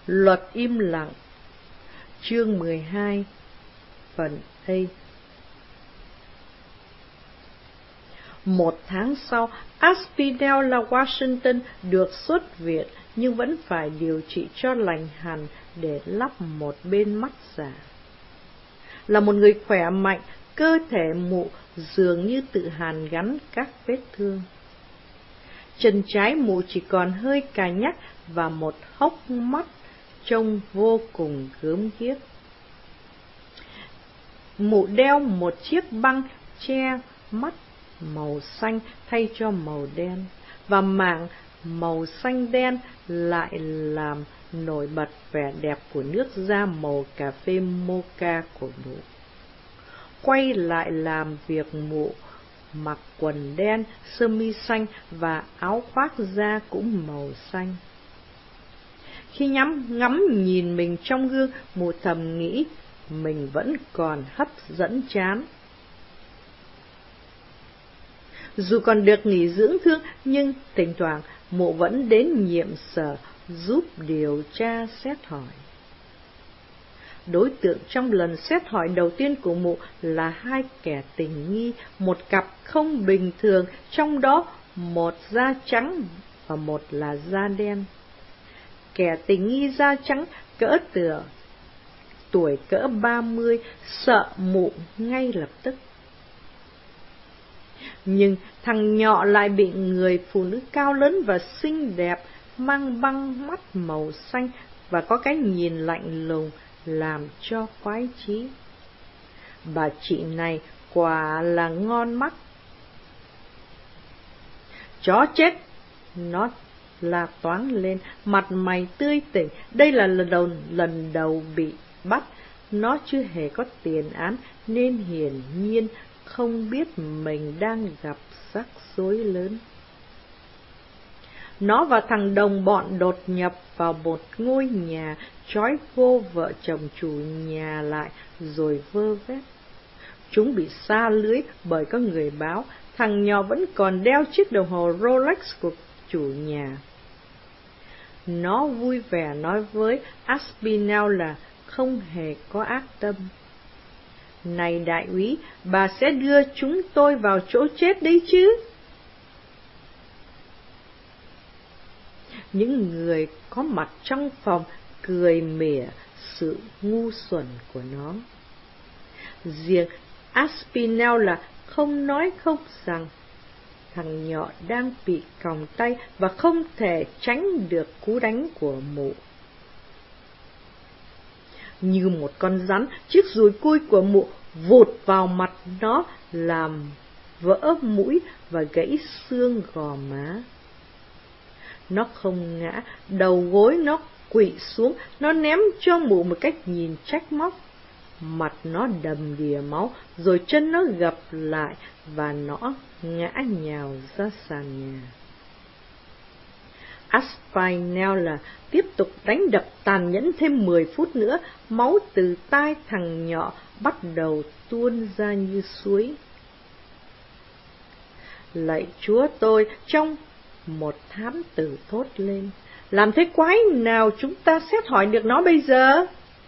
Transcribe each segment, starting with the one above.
Luật im lặng. Chương 12. Phần A. 1 tháng sau, Aspinall là Washington được xuất viện nhưng vẫn phải điều trị cho lành hẳn để lắp một bên mắt giả. Là một người khỏe mạnh, cơ thể Mụ dường như tự hàn gắn các vết thương. Chân trái Mụ chỉ còn hơi cà nhắc và một hốc mắt trông vô cùng gớm ghiếc. Mụ đeo một chiếc băng che mắt màu xanh thay cho màu đen, và mảng màu xanh đen lại làm nổi bật vẻ đẹp của nước da màu cà phê mocha của Mụ. Quay lại làm việc, Mụ mặc quần đen, sơ mi xanh và áo khoác da cũng màu xanh. Khi ngắm nhìn mình trong gương, Mụ thầm nghĩ mình vẫn còn hấp dẫn chán. Dù còn được nghỉ dưỡng thương, nhưng thỉnh thoảng Mụ vẫn đến nhiệm sở giúp điều tra xét hỏi. Đối tượng trong lần xét hỏi đầu tiên của Mụ là 2 kẻ tình nghi, một cặp không bình thường, trong đó một da trắng và một là da đen. Kẻ tình nghi da trắng tuổi cỡ 30 sợ Mụ ngay lập tức. Nhưng thằng nhỏ lại bị người phụ nữ cao lớn và xinh đẹp mang băng mắt màu xanh và có cái nhìn lạnh lùng làm cho khoái chí. Bà chị này quả là ngon mắt. Chó chết! Nó la toáng lên, mặt mày tươi tỉnh. Đây là lần đầu bị bắt. Nó chưa hề có tiền án nên hiển nhiên không biết mình đang gặp rắc rối lớn. Nó và thằng đồng bọn đột nhập vào một ngôi nhà, trói vô vợ chồng chủ nhà lại rồi vơ vét. Chúng bị sa lưới bởi có người báo thằng nhỏ vẫn còn đeo chiếc đồng hồ Rolex của chủ nhà. Nó vui vẻ nói với Aspinall là không hề có ác tâm. Này đại úy, bà sẽ đưa chúng tôi vào chỗ chết đấy chứ? Những người có mặt trong phòng cười mỉa sự ngu xuẩn của nó. Riêng Aspinall là không nói không rằng. Thằng nhỏ đang bị còng tay và không thể tránh được cú đánh của Mụ. Như một con rắn, chiếc dùi cui của Mụ vụt vào mặt nó, làm vỡ mũi và gãy xương gò má. Nó không ngã, đầu gối nó quỵ xuống, nó ném cho Mụ một cách nhìn trách móc. Mặt nó đầm đìa máu, rồi chân nó gập lại và nó ngã nhào ra sàn nhà. Aspinall tiếp tục đánh đập tàn nhẫn thêm 10 phút nữa, máu từ tai thằng nhỏ bắt đầu tuôn ra như suối. Lạy Chúa tôi, trong một thám tử thốt lên, làm thế quái nào chúng ta xét hỏi được nó bây giờ?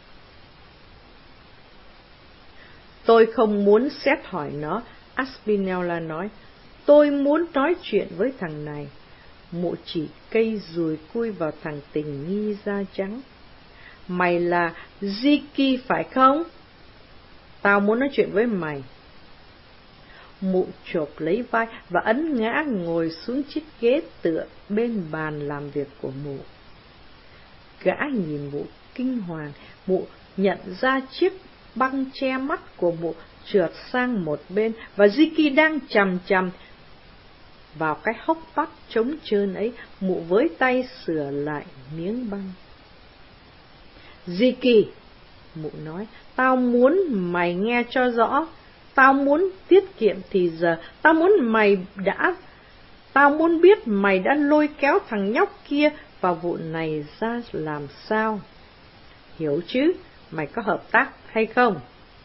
Tôi không muốn xét hỏi nó, Aspinall nói. Tôi muốn nói chuyện với thằng này. Mụ chỉ cây dùi cui vào thằng tình nghi da trắng. Mày là Ziki phải không? Tao muốn nói chuyện với mày. Mụ chộp lấy vai và ấn ngã ngồi xuống chiếc ghế tựa bên bàn làm việc của Mụ. Gã nhìn Mụ kinh hoàng. Mụ nhận ra chiếc băng che mắt của Mụ trượt sang một bên và Ziki đang chằm chằm vào cái hốc mắt trống trơn ấy. Mụ với tay sửa lại miếng băng. Ziki, Mụ nói, tao muốn mày nghe cho rõ. Tao muốn tiết kiệm thì giờ. Tao muốn biết mày đã lôi kéo thằng nhóc kia vào vụ này ra làm sao. Hiểu chứ? Mày có hợp tác hay không?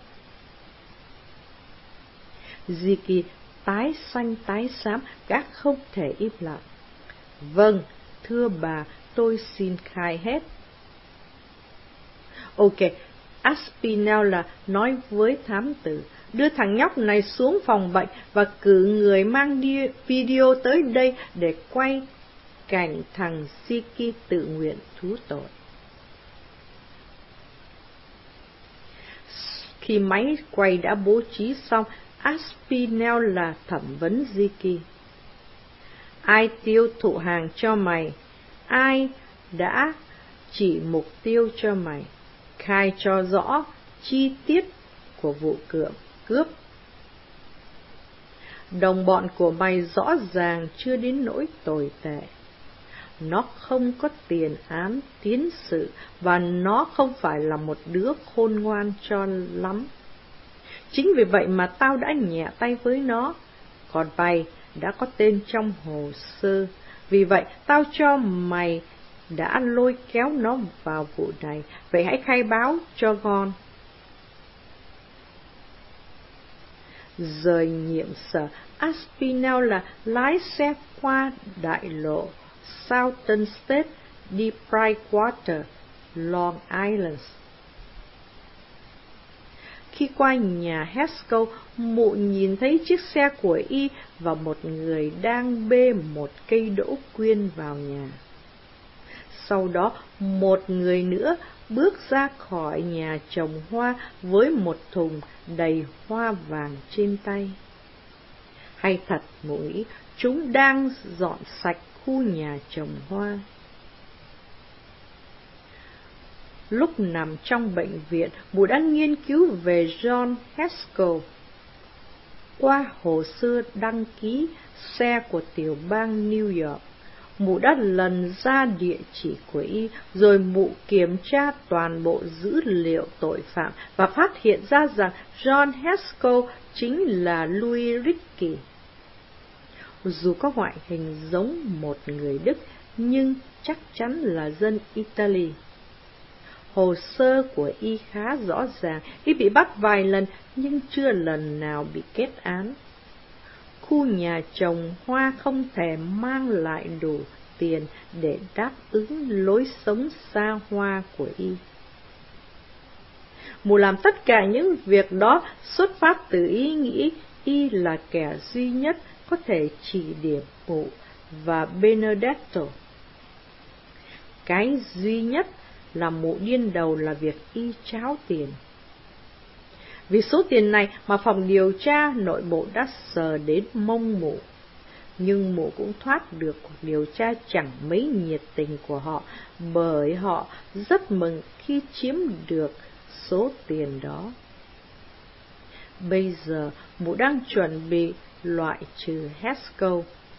Ziki tái xanh tái xám, gã không thể im lặng. Vâng, thưa bà, tôi xin khai hết. Ok, Aspinall nói với thám tử, đưa thằng nhóc này xuống phòng bệnh và cử người mang video tới đây để quay cảnh thằng Ziki tự nguyện thú tội. Khi máy quay đã bố trí xong, Aspinall thẩm vấn Ziki. Ai tiêu thụ hàng cho mày? Ai đã chỉ mục tiêu cho mày? Khai cho rõ chi tiết của vụ cướp. Đồng bọn của mày rõ ràng chưa đến nỗi tồi tệ. Nó không có tiền án tiến sự và nó không phải là một đứa khôn ngoan cho lắm. Chính vì vậy mà tao đã nhẹ tay với nó. Còn mày đã có tên trong hồ sơ. Vì vậy tao cho mày đã lôi kéo nó vào vụ này. Vậy hãy khai báo cho ngon. Rời nhiệm sở, Aspinall lái xe qua đại lộ Southern State đi Brightwater, Long Island. Khi qua nhà Haskell, mụ nhìn thấy chiếc xe của y và một người đang bê một cây đỗ quyên vào nhà. Sau đó, một người nữa bước ra khỏi nhà trồng hoa với một thùng đầy hoa vàng trên tay. Hay thật, mụ nghĩ, chúng đang dọn sạch khu nhà trồng hoa. Lúc nằm trong bệnh viện, mụ đã nghiên cứu về John Haskell. Qua hồ sơ đăng ký xe của tiểu bang New York, mụ đã lần ra địa chỉ của y, rồi mụ kiểm tra toàn bộ dữ liệu tội phạm và phát hiện ra rằng John Haskell chính là Louis Ricky. Dù có ngoại hình giống một người Đức, nhưng chắc chắn là dân Italy. Hồ sơ của y khá rõ ràng, y bị bắt vài lần nhưng chưa lần nào bị kết án. Khu nhà trồng hoa không thể mang lại đủ tiền để đáp ứng lối sống xa hoa của y. Mụ làm tất cả những việc đó xuất phát từ ý nghĩ y là kẻ duy nhất có thể chỉ điểm mụ và Benedetto. Cái duy nhất là mụ điên đầu là việc y tráo tiền. Vì số tiền này mà phòng điều tra nội bộ đã sờ đến mông mụ. Nhưng mụ cũng thoát được cuộc điều tra chẳng mấy nhiệt tình của họ, bởi họ rất mừng khi chiếm được số tiền đó. Bây giờ mụ đang chuẩn bị loại trừ Haskell.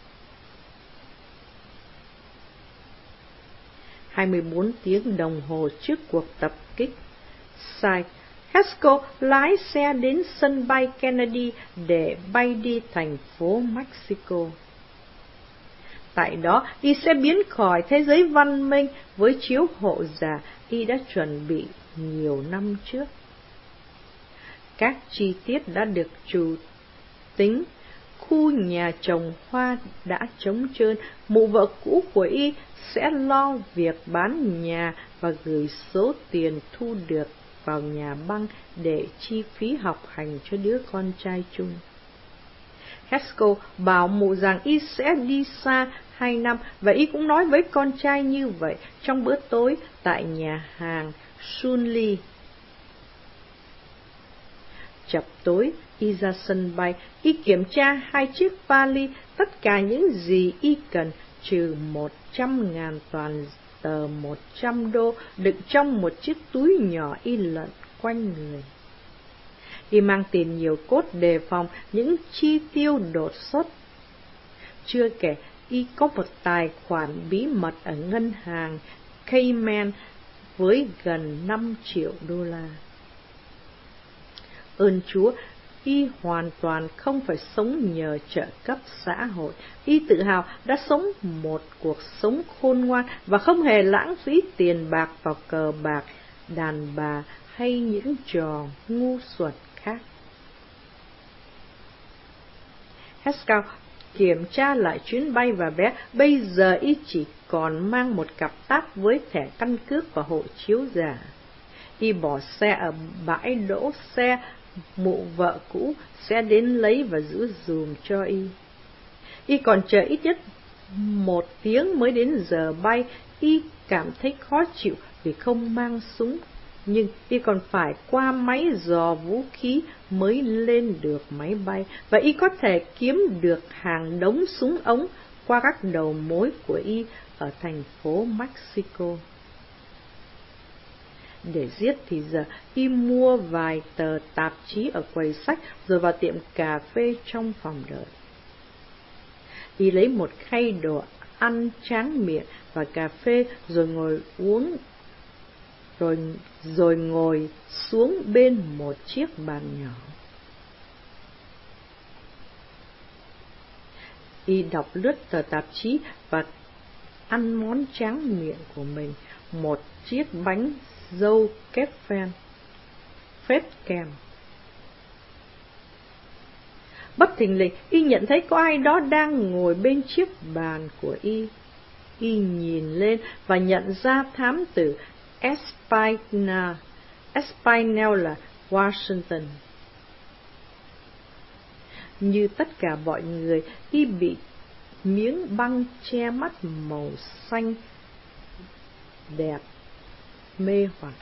24 tiếng đồng hồ trước cuộc tập kích, Haskell lái xe đến sân bay Kennedy để bay đi thành phố Mexico. Tại đó, y sẽ biến khỏi thế giới văn minh với chiếu hộ giả y đã chuẩn bị nhiều năm trước. Các chi tiết đã được chủ tính. Khu nhà trồng hoa đã trống trơn, mụ vợ cũ của y sẽ lo việc bán nhà và gửi số tiền thu được vào nhà băng để chi phí học hành cho đứa con trai chung. Haskell bảo mụ rằng y sẽ đi xa 2 năm, và y cũng nói với con trai như vậy trong bữa tối tại nhà hàng Sunli. Chập tối, y ra sân bay, y kiểm tra 2 chiếc vali, tất cả những gì y cần, trừ 100.000 toàn tờ 100 đô đựng trong một chiếc túi nhỏ y lận quanh người. Y mang tiền nhiều cốt đề phòng những chi tiêu đột xuất. Chưa kể, y có một tài khoản bí mật ở ngân hàng Cayman với gần 5 triệu đô la. Ơn Chúa, y hoàn toàn không phải sống nhờ trợ cấp xã hội. Y tự hào đã sống một cuộc sống khôn ngoan và không hề lãng phí tiền bạc vào cờ bạc, đàn bà hay những trò ngu xuẩn khác. Haskell kiểm tra lại chuyến bay và vé. Bây giờ y chỉ còn mang một cặp táp với thẻ căn cước và hộ chiếu giả. Y bỏ xe ở bãi đỗ xe, mụ vợ cũ sẽ đến lấy và giữ giùm cho Y. Y còn chờ ít nhất 1 tiếng mới đến giờ bay. Y cảm thấy khó chịu vì không mang súng, nhưng Y còn phải qua máy dò vũ khí mới lên được máy bay, và Y có thể kiếm được hàng đống súng ống qua các đầu mối của Y ở thành phố Mexico. Để giết thì giờ, Y mua vài tờ tạp chí ở quầy sách rồi vào tiệm cà phê trong phòng đợi. Y lấy một khay đồ ăn tráng miệng và cà phê rồi ngồi uống, rồi ngồi xuống bên một chiếc bàn nhỏ. Y đọc lướt tờ tạp chí và ăn món tráng miệng của mình, một chiếc bánh dâu kép phết kem. Bất thình lình, Y nhận thấy có ai đó đang ngồi bên chiếc bàn của Y. Y nhìn lên và nhận ra thám tử Espinel là Washington. Như tất cả mọi người, Y bị miếng băng che mắt màu xanh đẹp mê hoặc.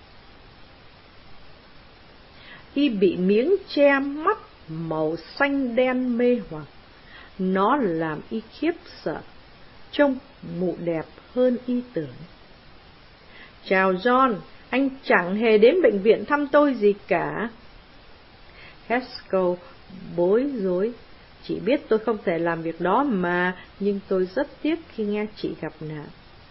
Y bị miếng che mắt màu xanh đen mê hoặc. Nó làm Y khiếp sợ, trông mụ đẹp hơn Y tưởng. Chào John, anh chẳng hề đến bệnh viện thăm tôi gì cả. Haskell bối rối. Chị biết tôi không thể làm việc đó mà, nhưng tôi rất tiếc khi nghe chị gặp nạn.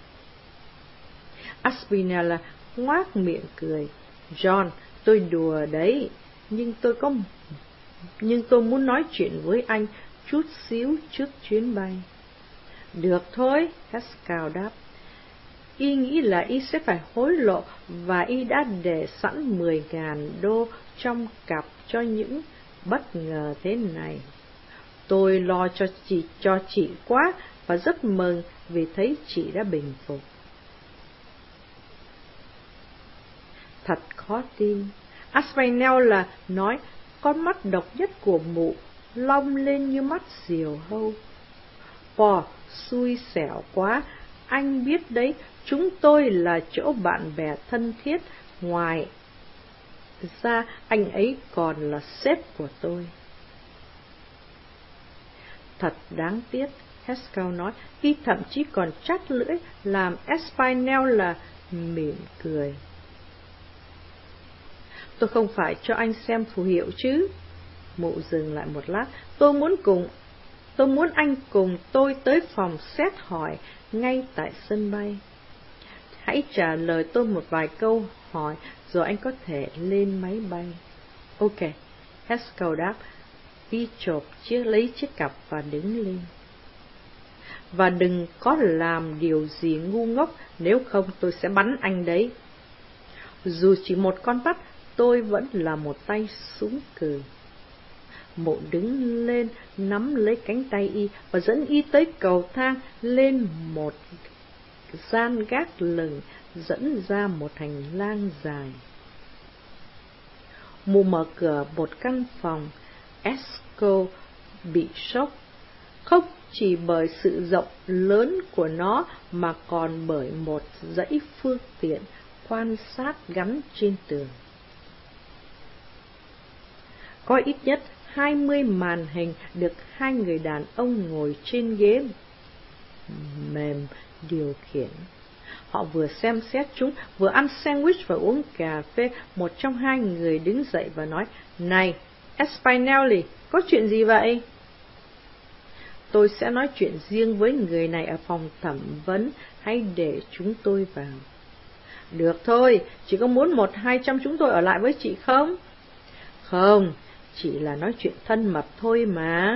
Aspinall ngoác miệng cười. John, tôi đùa đấy, nhưng tôi muốn nói chuyện với anh chút xíu trước chuyến bay. Được thôi, Haskell đáp. Y nghĩ là Y sẽ phải hối lộ, và Y đã để sẵn 10.000 đô trong cặp cho những bất ngờ thế này. Tôi lo cho chị quá và rất mừng vì thấy chị đã bình phục. Thật khó tin. Aspinall nói, con mắt độc nhất của mụ long lên như mắt diều hâu. Pò, xui xẻo quá, anh biết đấy, chúng tôi là chỗ bạn bè thân thiết, ngoài ra anh ấy còn là sếp của tôi. Thật đáng tiếc, Haskell nói, Y thậm chí còn chắt lưỡi, làm Espinel mỉm cười. Tôi không phải cho anh xem phù hiệu chứ? Mụ dừng lại một lát. Tôi muốn anh cùng tôi tới phòng xét hỏi ngay tại sân bay. Hãy trả lời tôi một vài câu hỏi rồi anh có thể lên máy bay. Ok, Haskell đáp. Y lấy chiếc cặp và đứng lên. Và đừng có làm điều gì ngu ngốc, nếu không tôi sẽ bắn anh đấy. Dù chỉ một con mắt, tôi vẫn là một tay súng cừ. Mụ đứng lên, nắm lấy cánh tay Y và dẫn Y tới cầu thang, lên một gian gác lửng dẫn ra một hành lang dài. Mụ mở cửa một căn phòng. Haskell bị sốc, không chỉ bởi sự rộng lớn của nó mà còn bởi một dãy phương tiện quan sát gắn trên tường. Có ít nhất 20 màn hình được 2 người đàn ông ngồi trên ghế mềm điều khiển. Họ vừa xem xét chúng, vừa ăn sandwich và uống cà phê. Một trong 2 người đứng dậy và nói, Này, Espinelli, có chuyện gì vậy? Tôi sẽ nói chuyện riêng với người này ở phòng thẩm vấn, hãy để chúng tôi vào. Được thôi, chị có muốn 1-2 trong chúng tôi ở lại với chị không? Không, chỉ là nói chuyện thân mật thôi mà.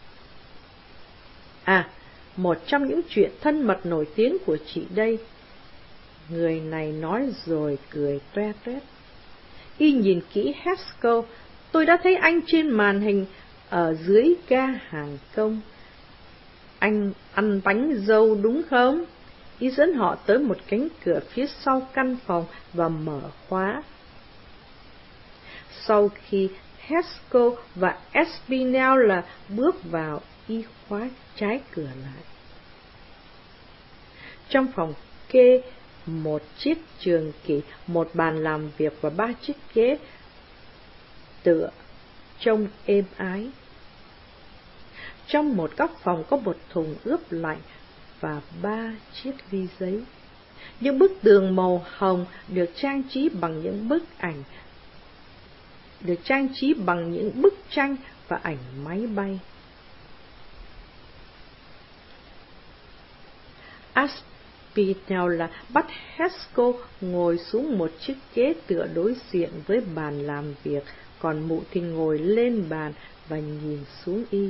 À, một trong những chuyện thân mật nổi tiếng của chị đây. Người này nói rồi cười toe toét. Y nhìn kỹ Haskell. Tôi đã thấy anh trên màn hình ở dưới ga hàng công. Anh ăn bánh dâu đúng không? Y dẫn họ tới một cánh cửa phía sau căn phòng và mở khóa. Sau khi Haskell và Aspinall bước vào, Y khóa trái cửa lại. Trong phòng kê một chiếc trường kỷ, một bàn làm việc và 3 chiếc ghế tựa trông êm ái. Trong một góc phòng có một thùng ướp lạnh và 3 chiếc ly giấy. Những bức tường màu hồng được trang trí bằng những bức tranh và ảnh máy bay. Aspinall bắt Haskell ngồi xuống một chiếc ghế tựa đối diện với bàn làm việc, còn mụ thì ngồi lên bàn và nhìn xuống Y.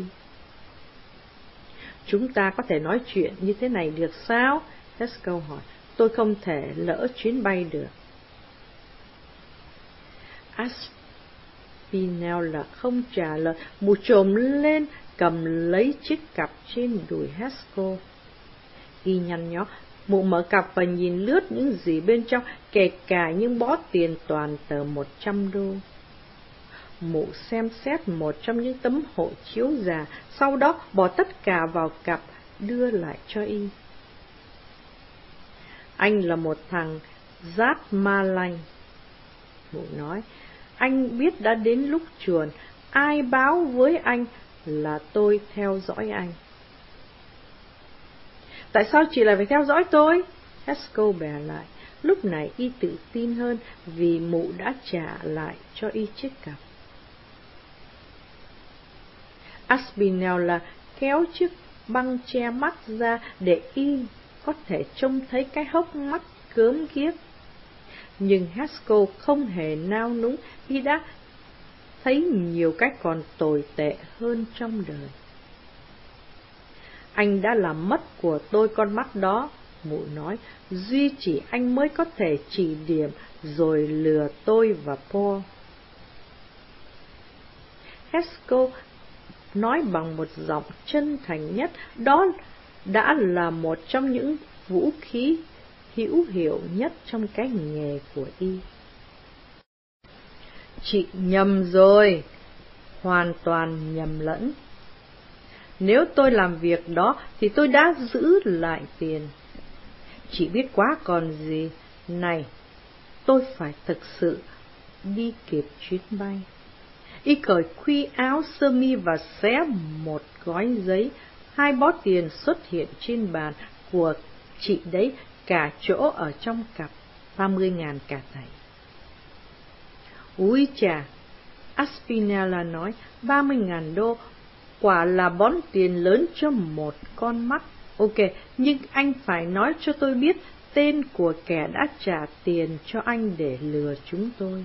Chúng ta có thể nói chuyện như thế này được sao? Haskell hỏi. Tôi không thể lỡ chuyến bay được. Aspinall không trả lời. Mụ trồm lên cầm lấy chiếc cặp trên đùi Haskell. Y nhăn nhó. Mụ mở cặp và nhìn lướt những gì bên trong, kể cả những bó tiền toàn tờ 100 đô. Mụ xem xét một trong những tấm hộ chiếu già, sau đó bỏ tất cả vào cặp, đưa lại cho Y. Anh là một thằng rát ma lanh, mụ nói. Anh biết đã đến lúc chuồn. Ai báo với anh là tôi theo dõi anh? Tại sao chị lại phải theo dõi tôi? Haskell bè lại. Lúc này Y tự tin hơn vì mụ đã trả lại cho Y chiếc cặp. Aspinall kéo chiếc băng che mắt ra để Y có thể trông thấy cái hốc mắt gớm ghiếc. Nhưng Haskell không hề nao núng. Y đã thấy nhiều cái còn tồi tệ hơn trong đời. Anh đã làm mất của tôi con mắt đó, mụ nói. Duy chỉ anh mới có thể chỉ điểm rồi lừa tôi và Paul. Haskell nói bằng một giọng chân thành nhất. Đó đã là một trong những vũ khí hữu hiệu nhất trong cái nghề của Y. Chị nhầm rồi, hoàn toàn nhầm lẫn. Nếu tôi làm việc đó thì tôi đã giữ lại tiền. Chị biết quá còn gì. Này, tôi phải thực sự đi kịp chuyến bay. Y cởi khuy áo sơ mi và xé một gói giấy. 2 bó tiền xuất hiện trên bàn. Của chị đấy, cả chỗ ở trong cặp, 30.000 cả thảy. Úi chà, Aspinall nói, 30.000 đô, quả là bón tiền lớn cho một con mắt. Ok, nhưng anh phải nói cho tôi biết tên của kẻ đã trả tiền cho anh để lừa chúng tôi.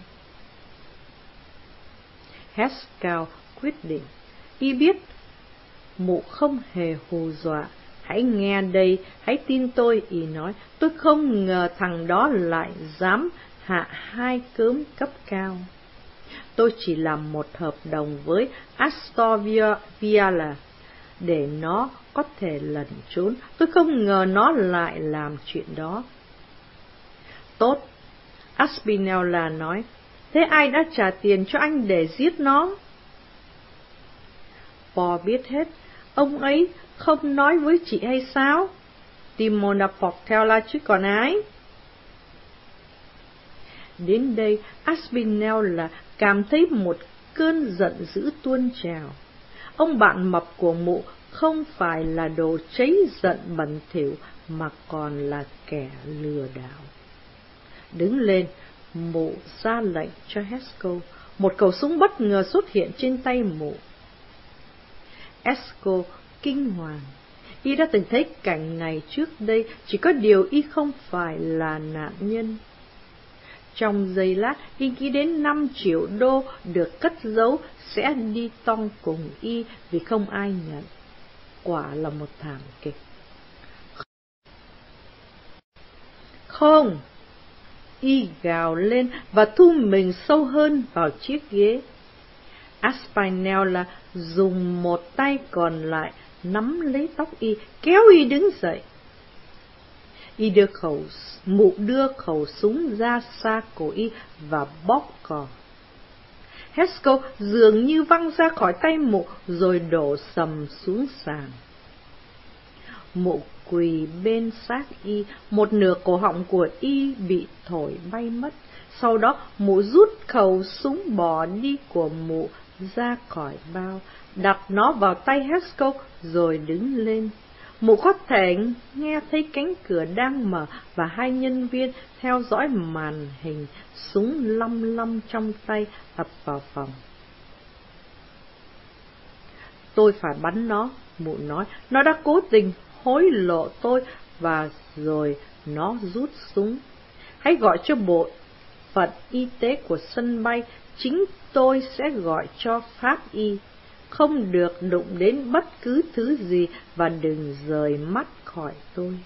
Haskell quyết định. Y biết mụ không hề hù dọa. Hãy nghe đây, hãy tin tôi, Y nói. Tôi không ngờ thằng đó lại dám hạ 2 cớm cấp cao. Tôi chỉ làm một hợp đồng với Astorville để nó có thể lẩn trốn. Tôi không ngờ nó lại làm chuyện đó. Tốt, Aspinall nói. Thế ai đã trả tiền cho anh để giết nó? Paul biết hết. Ông ấy không nói với chị hay sao? Timon đã phọc theo là chứ còn ai? Đến đây, Aspinall cảm thấy một cơn giận dữ tuôn trào. Ông bạn mập của mụ không phải là đồ cháy giận bẩn thỉu mà còn là kẻ lừa đảo. Đứng lên, mụ ra lệnh cho Haskell. Một khẩu súng bất ngờ xuất hiện trên tay mụ. Haskell kinh hoàng. Y đã từng thấy cảnh này trước đây, chỉ có điều Y không phải là nạn nhân. Trong giây lát, Y nghĩ đến 5 triệu đô được cất giấu sẽ đi tong cùng Y vì không ai nhận. Quả là một thảm kịch. Không! Y gào lên và thu mình sâu hơn vào chiếc ghế. Aspinall dùng một tay còn lại nắm lấy tóc Y, kéo Y đứng dậy. Mụ đưa khẩu súng ra xa cổ y và bóp cò. Haskell dường như văng ra khỏi tay mụ rồi đổ sầm xuống sàn. Mụ quỳ bên xác y, một nửa cổ họng của y bị thổi bay mất. Sau đó mụ rút khẩu súng bỏ đi của mụ ra khỏi bao, đặt nó vào tay Haskell rồi đứng lên. Mụ có thể nghe thấy cánh cửa đang mở và hai nhân viên theo dõi màn hình, súng lăm lăm trong tay ập vào phòng. Tôi phải bắn nó, mụ nói. Nó đã cố tình hối lộ tôi và rồi nó rút súng. Hãy gọi cho bộ phận y tế của sân bay, chính tôi sẽ gọi cho pháp y. Không được đụng đến bất cứ thứ gì và đừng rời mắt khỏi tôi.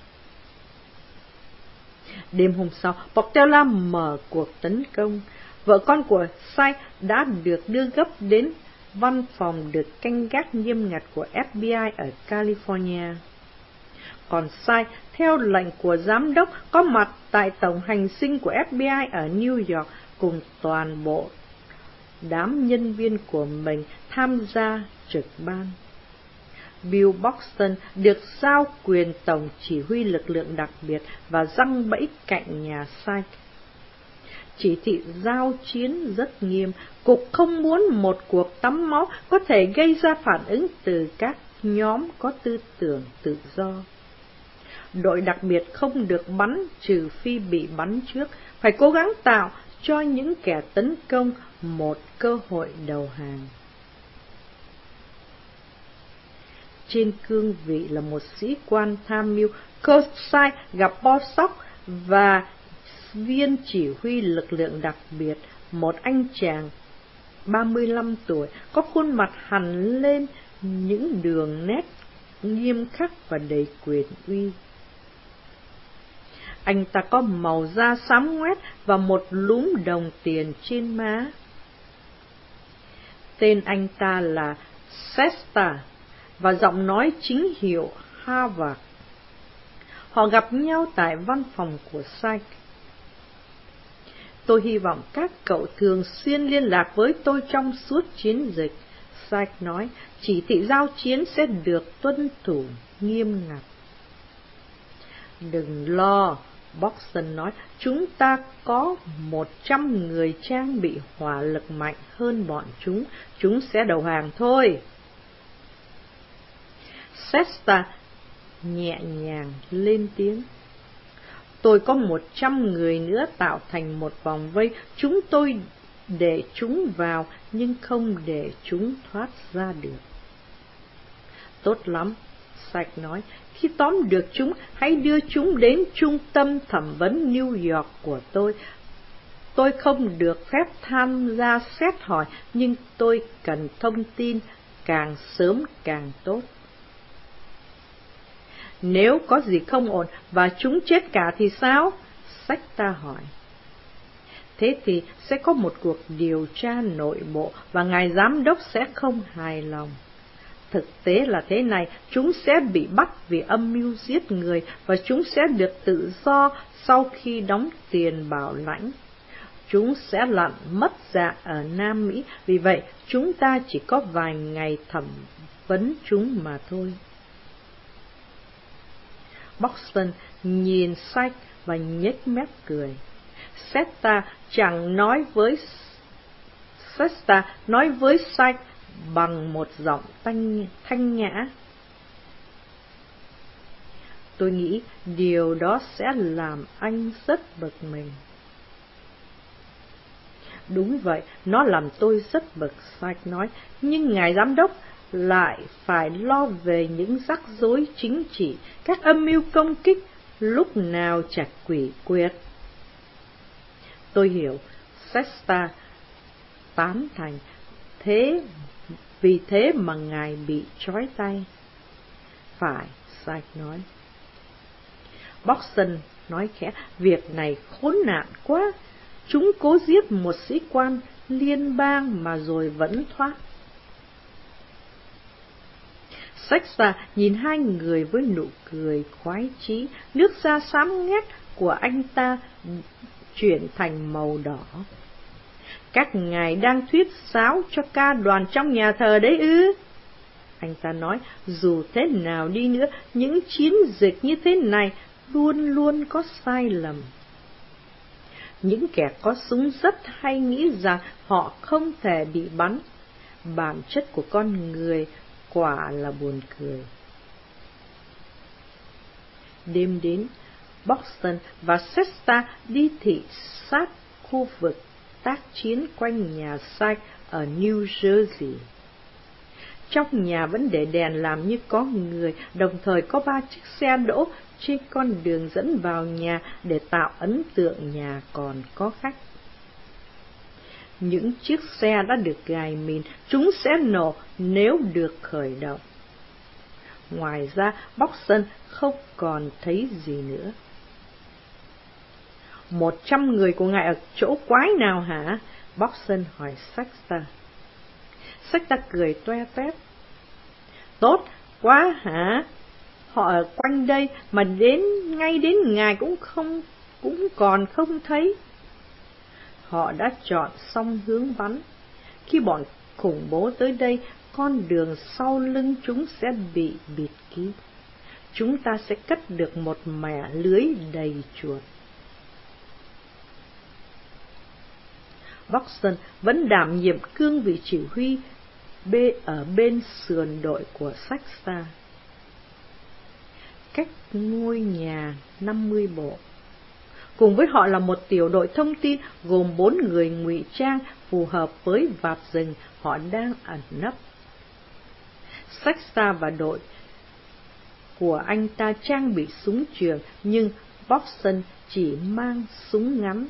Đêm hôm sau, Portela mở cuộc tấn công. Vợ con của Sai đã được đưa gấp đến văn phòng được canh gác nghiêm ngặt của FBI ở California. Còn Sai, theo lệnh của giám đốc, có mặt tại tổng hành dinh của FBI ở New York cùng toàn bộ đám nhân viên của mình tham gia trực ban. Bill Buxton được giao quyền tổng chỉ huy lực lượng đặc biệt và giăng bẫy cạnh nhà Sai. Chỉ thị giao chiến rất nghiêm, cục không muốn một cuộc tắm máu có thể gây ra phản ứng từ các nhóm có tư tưởng tự do. Đội đặc biệt không được bắn trừ phi bị bắn trước, phải cố gắng tạo cho những kẻ tấn công một cơ hội đầu hàng. Trên cương vị là một sĩ quan tham mưu, Sai gặp Bostock và viên chỉ huy lực lượng đặc biệt, một anh chàng 35 tuổi, có khuôn mặt hằn lên những đường nét nghiêm khắc và đầy quyền uy. Anh ta có màu da xám ngoét và một lúm đồng tiền trên má. Tên anh ta là Sesta và giọng nói chính hiệu Harvard. Họ gặp nhau tại văn phòng của Sykes. Tôi hy vọng các cậu thường xuyên liên lạc với tôi trong suốt chiến dịch, Sykes nói. Chỉ thị giao chiến sẽ được tuân thủ nghiêm ngặt. Đừng lo, Boxton nói, chúng ta có 100 người trang bị hỏa lực mạnh hơn bọn chúng sẽ đầu hàng thôi. Sesta nhẹ nhàng lên tiếng. Tôi có 100 người nữa tạo thành một vòng vây, chúng tôi để chúng vào nhưng không để chúng thoát ra được. Tốt lắm, Sykes nói, khi tóm được chúng, hãy đưa chúng đến trung tâm thẩm vấn New York của tôi. Tôi không được phép tham gia xét hỏi, nhưng tôi cần thông tin càng sớm càng tốt. Nếu có gì không ổn và chúng chết cả thì sao? Sykes hỏi. Thế thì sẽ có một cuộc điều tra nội bộ và ngài giám đốc sẽ không hài lòng. Thực tế là thế này, chúng sẽ bị bắt vì âm mưu giết người và chúng sẽ được tự do sau khi đóng tiền bảo lãnh. Chúng sẽ lặn mất dạng ở Nam Mỹ, vì vậy chúng ta chỉ có vài ngày thẩm vấn chúng mà thôi. Boxton nhìn Sykes và nhếch mép cười. Sesta nói với Sykes bằng một giọng thanh nhã. Tôi nghĩ điều đó sẽ làm anh rất bực mình. Đúng vậy, nó làm tôi rất bực, Sykes nói, nhưng ngài giám đốc lại phải lo về những rắc rối chính trị, các âm mưu công kích, lúc nào chả quỷ quyệt. Tôi hiểu, Sesta tán thành, vì thế mà ngài bị trói tay. Phải, Sykes nói. Boxton nói khẽ, việc này khốn nạn quá. Chúng cố giết một sĩ quan liên bang mà rồi vẫn thoát. Sexta nhìn hai người với nụ cười khoái chí, nước da xám ngắt của anh ta chuyển thành màu đỏ. Các ngài đang thuyết giáo cho ca đoàn trong nhà thờ đấy ư? Anh ta nói, dù thế nào đi nữa, những chiến dịch như thế này luôn luôn có sai lầm. Những kẻ có súng rất hay nghĩ rằng họ không thể bị bắn. Bản chất của con người quả là buồn cười. Đêm đến, Buxton và Sexta đi thị sát khu vực tác chiến quanh nhà Sykes ở New Jersey. Trong nhà vẫn để đèn làm như có người, đồng thời có 3 chiếc xe đỗ trên con đường dẫn vào nhà để tạo ấn tượng nhà còn có khách. Những chiếc xe đã được gài mìn, chúng sẽ nổ nếu được khởi động. Ngoài ra, Buxton không còn thấy gì nữa. 100 người của ngài ở chỗ quái nào hả? Buxton hỏi Sexta. Sexta cười toe toét. Tốt quá hả? Họ ở quanh đây mà ngay đến ngài cũng còn không thấy. Họ đã chọn xong hướng bắn. Khi bọn khủng bố tới đây, con đường sau lưng chúng sẽ bị bịt kín. Chúng ta sẽ cất được một mẻ lưới đầy chuột. Buxton vẫn đảm nhiệm cương vị chỉ huy ở bên sườn đội của Sexta, cách ngôi nhà 50 bộ. Cùng với họ là một tiểu đội thông tin gồm 4 người ngụy trang phù hợp với vạt rừng họ đang ẩn nấp. Sexta và đội của anh ta trang bị súng trường, nhưng Buxton chỉ mang súng ngắn.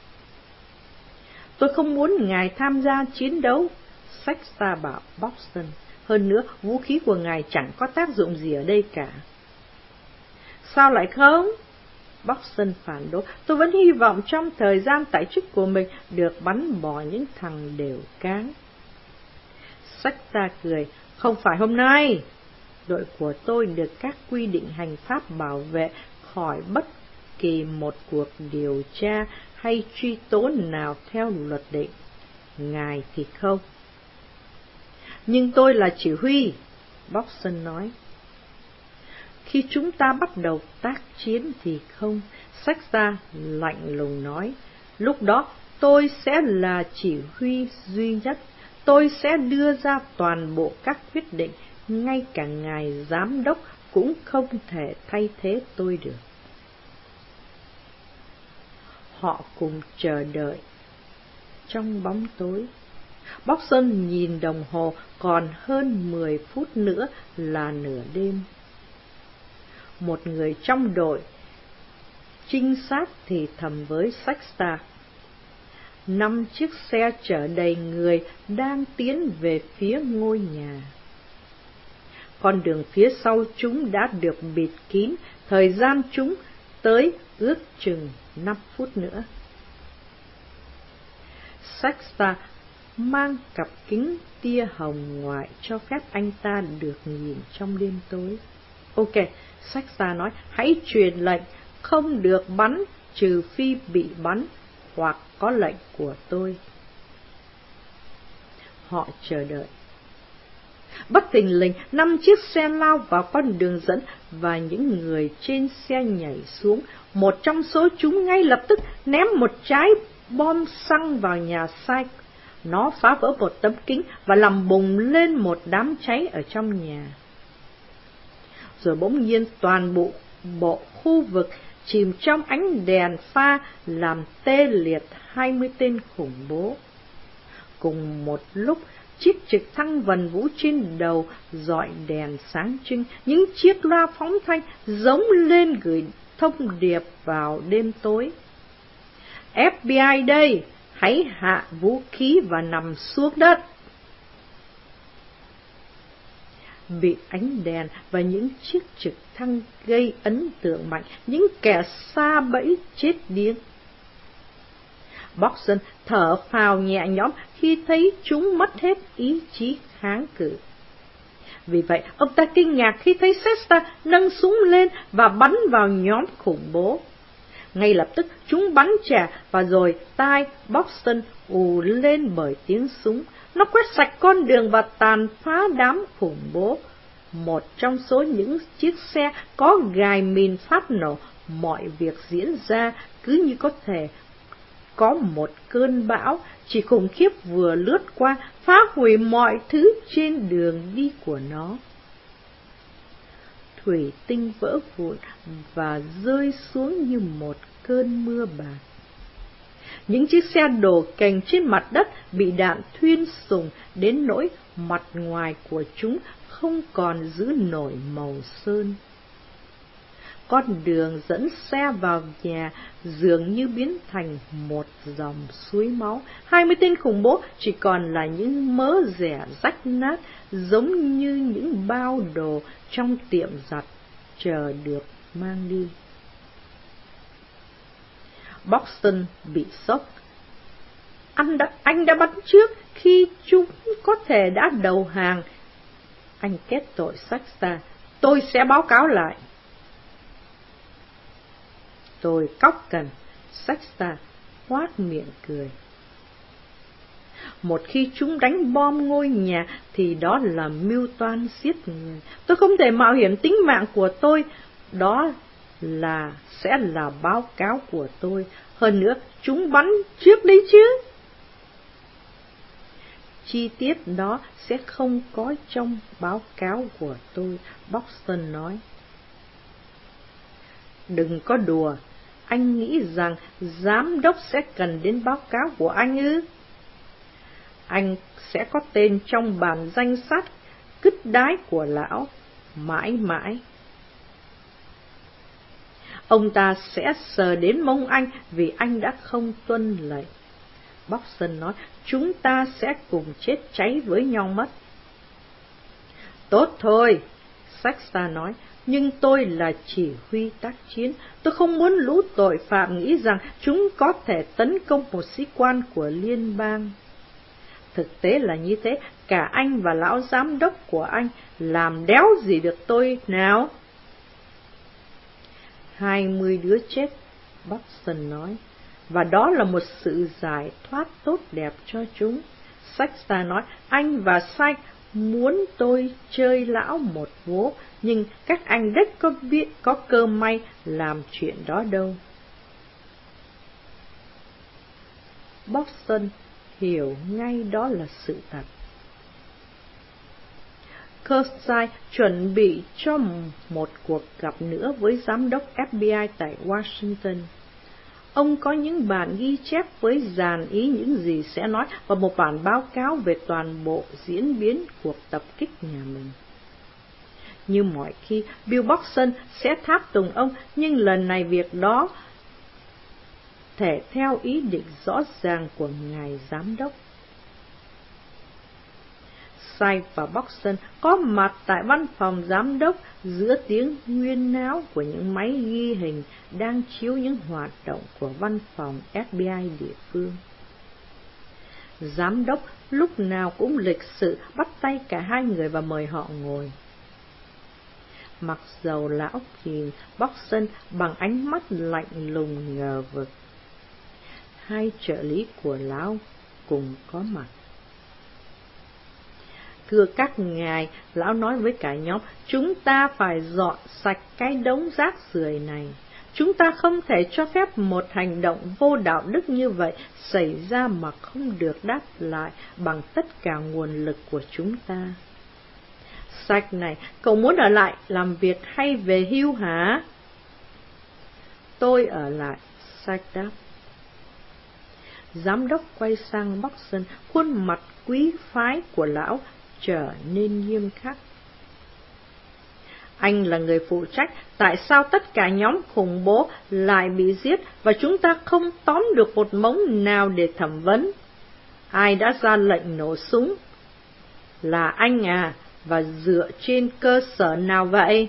Tôi không muốn ngài tham gia chiến đấu, Sexta bảo Buxton. Hơn nữa, vũ khí của ngài chẳng có tác dụng gì ở đây cả. Sao lại không? Buxton phản đối. Tôi vẫn hy vọng trong thời gian tại chức của mình được bắn bỏ những thằng đều cáng. Sexta cười. Không phải hôm nay. Đội của tôi được các quy định hành pháp bảo vệ khỏi bất kỳ một cuộc điều tra hay truy tố nào theo luật định. Ngài thì không. Nhưng tôi là chỉ huy, Buxton nói. Khi chúng ta bắt đầu tác chiến thì không, Sexta lạnh lùng nói. Lúc đó tôi sẽ là chỉ huy duy nhất. Tôi sẽ đưa ra toàn bộ các quyết định, ngay cả ngài giám đốc cũng không thể thay thế tôi được. Họ cùng chờ đợi trong bóng tối. Buxton nhìn đồng hồ, còn hơn 10 phút nữa là nửa đêm. Một người trong đội trinh sát thì thầm với Sexta. 5 chiếc xe chở đầy người đang tiến về phía ngôi nhà. Con đường phía sau chúng đã được bịt kín, thời gian chúng tới ước chừng 5 phút nữa. Sexta mang cặp kính tia hồng ngoại cho phép anh ta được nhìn trong đêm tối. Ok, Sexta nói, hãy truyền lệnh không được bắn trừ phi bị bắn hoặc có lệnh của tôi. Họ chờ đợi. Bất thình lình, 5 chiếc xe lao vào con đường dẫn và những người trên xe nhảy xuống. Một trong số chúng ngay lập tức ném một trái bom xăng vào nhà Sykes. Nó phá vỡ một tấm kính và làm bùng lên một đám cháy ở trong nhà. Rồi bỗng nhiên toàn bộ khu vực chìm trong ánh đèn pha làm tê liệt 20 tên khủng bố. Cùng một lúc, chiếc trực thăng vần vũ trên đầu rọi đèn sáng trưng, những chiếc loa phóng thanh giống lên gửi thông điệp vào đêm tối. FBI đây, hãy hạ vũ khí và nằm xuống đất. Bị ánh đèn và những chiếc trực thăng gây ấn tượng mạnh, những kẻ sa bẫy chết điếng. Buxton thở phào nhẹ nhõm khi thấy chúng mất hết ý chí kháng cự. Vì vậy, ông ta kinh ngạc khi thấy Sexta nâng súng lên và bắn vào nhóm khủng bố. Ngay lập tức, chúng bắn trả và rồi tai Buxton ù lên bởi tiếng súng. Nó quét sạch con đường và tàn phá đám khủng bố. Một trong số những chiếc xe có gài mìn phát nổ, mọi việc diễn ra cứ như có thể có một cơn bão chỉ khủng khiếp vừa lướt qua, phá hủy mọi thứ trên đường đi của nó. Thủy tinh vỡ vụn và rơi xuống như một cơn mưa bạc. Những chiếc xe đổ cành trên mặt đất bị đạn thuyên sùng đến nỗi mặt ngoài của chúng không còn giữ nổi màu sơn. Con đường dẫn xe vào nhà dường như biến thành một dòng suối máu. 20 tên khủng bố chỉ còn là những mớ rẻ rách nát, giống như những bao đồ trong tiệm giặt chờ được mang đi. Buxton bị sốc. Anh đã bắn trước khi chúng có thể đã đầu hàng. Anh kết tội Sexta. Tôi sẽ báo cáo lại. Tôi cóc cằn. Sexta hoát miệng cười. Một khi chúng đánh bom ngôi nhà thì đó là mưu toan giết người. Tôi không thể mạo hiểm tính mạng của tôi. Đó sẽ là báo cáo của tôi. Hơn nữa, chúng bắn trước đấy chứ. Chi tiết đó sẽ không có trong báo cáo của tôi, Buxton nói. Đừng có đùa, anh nghĩ rằng giám đốc sẽ cần đến báo cáo của anh ư? Anh sẽ có tên trong bản danh sách cứt đái của lão, mãi mãi. Ông ta sẽ sờ đến mông anh vì anh đã không tuân lệnh. Buxton nói, chúng ta sẽ cùng chết cháy với nhau mất. Tốt thôi, Sexta nói, nhưng tôi là chỉ huy tác chiến. Tôi không muốn lũ tội phạm nghĩ rằng chúng có thể tấn công một sĩ quan của liên bang. Thực tế là như thế, cả anh và lão giám đốc của anh làm đéo gì được tôi nào. 20 đứa chết, Buxton nói, và đó là một sự giải thoát tốt đẹp cho chúng. Sexta nói, anh và Sykes muốn tôi chơi lão một vố, nhưng các anh đếch có cơ may làm chuyện đó đâu. Buxton hiểu ngay đó là sự thật. Kirkstyle chuẩn bị cho một cuộc gặp nữa với giám đốc FBI tại Washington. Ông có những bản ghi chép với dàn ý những gì sẽ nói và một bản báo cáo về toàn bộ diễn biến cuộc tập kích nhà mình. Như mọi khi, Bill Buxton sẽ tháp tùng ông, nhưng lần này việc đó thể theo ý định rõ ràng của ngài giám đốc. Sykes và Buxton có mặt tại văn phòng giám đốc giữa tiếng huyên náo của những máy ghi hình đang chiếu những hoạt động của văn phòng FBI địa phương. Giám đốc lúc nào cũng lịch sự bắt tay cả hai người và mời họ ngồi. Mặc dầu lão nhìn Buxton bằng ánh mắt lạnh lùng ngờ vực. Hai trợ lý của lão cùng có mặt. Thưa các ngài, lão nói với cả nhóm, chúng ta phải dọn sạch cái đống rác rưởi này. Chúng ta không thể cho phép một hành động vô đạo đức như vậy xảy ra mà không được đáp lại bằng tất cả nguồn lực của chúng ta. Sạch này, cậu muốn ở lại làm việc hay về hưu hả? Tôi ở lại, Sạch đáp. Giám đốc quay sang Buxton, khuôn mặt quý phái của lão trở nên nghiêm khắc. Anh là người phụ trách, tại sao tất cả nhóm khủng bố lại bị giết và chúng ta không tóm được một mống nào để thẩm vấn? Ai đã ra lệnh nổ súng? Là anh à, và dựa trên cơ sở nào vậy?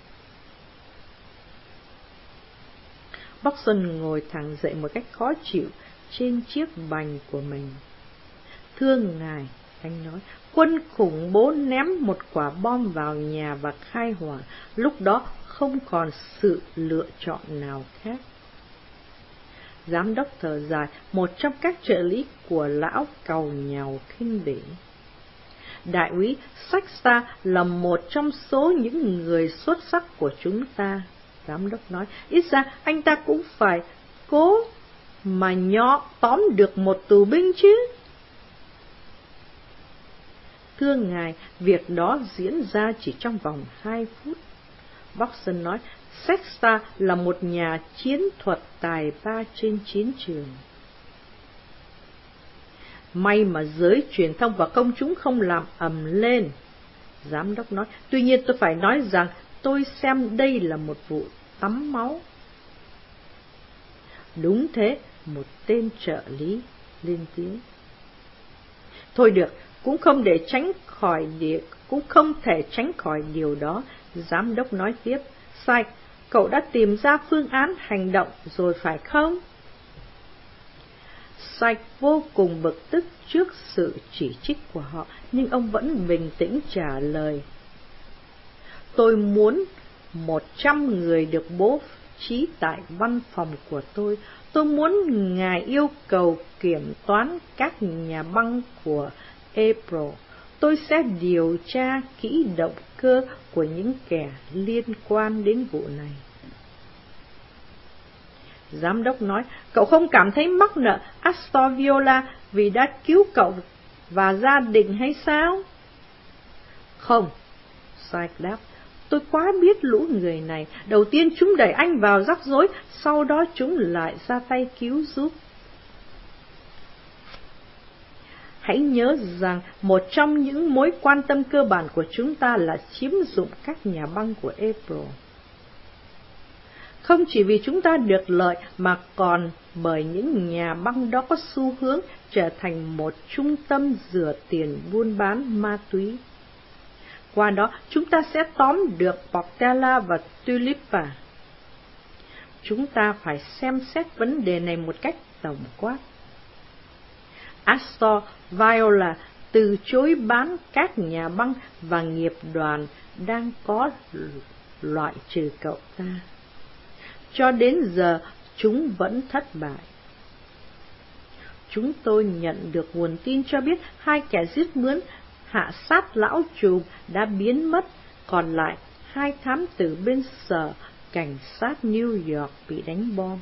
Buxton ngồi thẳng dậy một cách khó chịu trên chiếc bành của mình. Thưa ngài, anh nói, quân khủng bố ném một quả bom vào nhà và khai hỏa. Lúc đó không còn sự lựa chọn nào khác. Giám đốc thở dài, một trong các trợ lý của lão càu nhàu khinh bỉ. Đại úy Saxa là một trong số những người xuất sắc của chúng ta. Giám đốc nói, ít ra anh ta cũng phải cố mà tóm được một tù binh chứ. Thưa ngài, việc đó diễn ra chỉ trong vòng 2 phút. Boxon nói, Saxa là một nhà chiến thuật tài ba trên chiến trường. May mà giới truyền thông và công chúng không làm ầm lên. Giám đốc nói, tuy nhiên tôi phải nói rằng tôi xem đây là một vụ tắm máu. Đúng thế, một tên trợ lý lên tiếng. Thôi được, cũng không thể tránh khỏi điều đó. Giám đốc nói tiếp, Sykes, cậu đã tìm ra phương án hành động rồi phải không? Sykes vô cùng bực tức trước sự chỉ trích của họ, nhưng ông vẫn bình tĩnh trả lời. Tôi muốn 100 người được bố trí tại văn phòng của tôi. Tôi muốn ngài yêu cầu kiểm toán các nhà băng của April. Tôi sẽ điều tra kỹ động cơ của những kẻ liên quan đến vụ này. Giám đốc nói, cậu không cảm thấy mắc nợ Astor Viola vì đã cứu cậu và gia đình hay sao? Không, Sykes đáp, tôi quá biết lũ người này. Đầu tiên chúng đẩy anh vào rắc rối, sau đó chúng lại ra tay cứu giúp. Hãy nhớ rằng một trong những mối quan tâm cơ bản của chúng ta là chiếm dụng các nhà băng của April. Không chỉ vì chúng ta được lợi mà còn bởi những nhà băng đó có xu hướng trở thành một trung tâm rửa tiền buôn bán ma túy. Qua đó chúng ta sẽ tóm được Portela và Tulipa. Chúng ta phải xem xét vấn đề này một cách tổng quát. Astor Viola từ chối bán các nhà băng và nghiệp đoàn đang có loại trừ cậu ta. Cho đến giờ chúng vẫn thất bại. Chúng tôi nhận được nguồn tin cho biết 2 kẻ giết mướn hạ sát lão trùm đã biến mất, còn lại 2 thám tử bên sở cảnh sát New York bị đánh bom.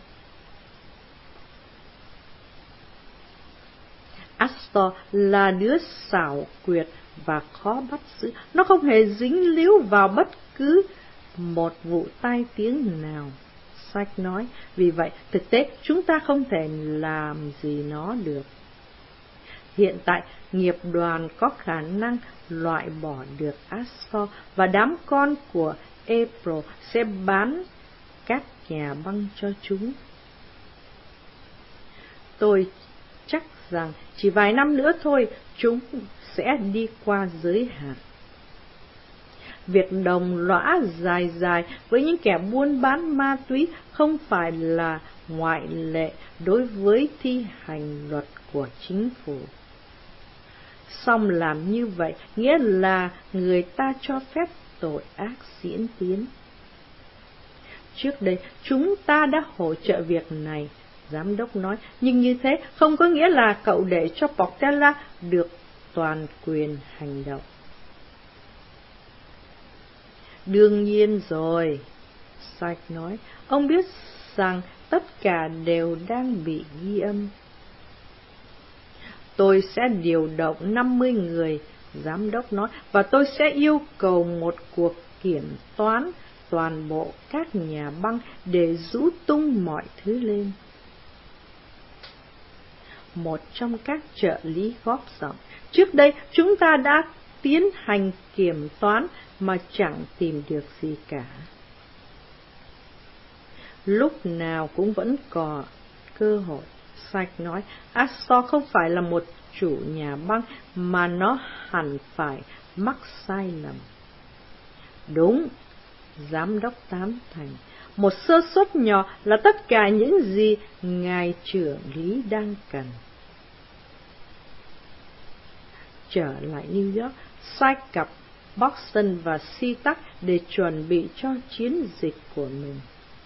Astor là đứa xảo quyệt và khó bắt giữ. Nó không hề dính líu vào bất cứ một vụ tai tiếng nào. Sykes nói, vì vậy thực tế chúng ta không thể làm gì nó được. Hiện tại nghiệp đoàn có khả năng loại bỏ được Astor và đám con của April sẽ bán các nhà băng cho chúng. Tôi chắc rằng chỉ vài năm nữa thôi chúng sẽ đi qua giới hạn. Việc đồng lõa dài dài với những kẻ buôn bán ma túy không phải là ngoại lệ đối với thi hành luật của chính phủ. Song làm như vậy nghĩa là người ta cho phép tội ác diễn tiến. Trước đây chúng ta đã hỗ trợ việc này, giám đốc nói, nhưng như thế không có nghĩa là cậu để cho Portela được toàn quyền hành động. Đương nhiên rồi, Sykes nói, ông biết rằng tất cả đều đang bị ghi âm. Tôi sẽ điều động 50 người, giám đốc nói, và tôi sẽ yêu cầu một cuộc kiểm toán toàn bộ các nhà băng để rũ tung mọi thứ lên. Một trong các trợ lý góp giọng, trước đây chúng ta đã tiến hành kiểm toán mà chẳng tìm được gì cả. Lúc nào cũng vẫn có cơ hội, Sykes nói, Astor không phải là một chủ nhà băng mà nó hẳn phải mắc sai lầm. Đúng, giám đốc tán thành, một sơ suất nhỏ là tất cả những gì ngài trưởng lý đang cần. trở lại New York, sai cặp Boston và SeaTac để chuẩn bị cho chiến dịch của mình.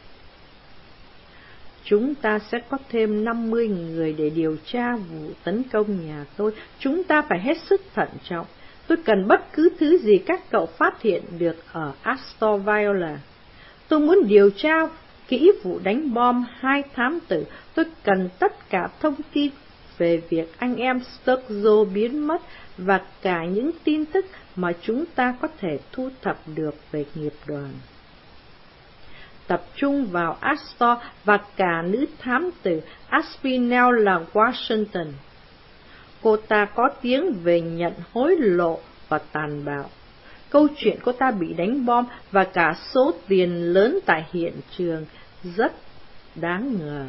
Chúng ta sẽ có thêm 50 người để điều tra vụ tấn công nhà tôi. Chúng ta phải hết sức thận trọng. Tôi cần bất cứ thứ gì các cậu phát hiện được ở Astor Viola. Tôi muốn điều tra kỹ vụ đánh bom 2 thám tử. Tôi cần tất cả thông tin về việc anh em Sturgill biến mất và cả những tin tức mà chúng ta có thể thu thập được về nghiệp đoàn. Tập trung vào Astor và cả nữ thám tử Aspinall là Washington. Cô ta có tiếng về nhận hối lộ và tàn bạo. Câu chuyện cô ta bị đánh bom và cả số tiền lớn tại hiện trường rất đáng ngờ.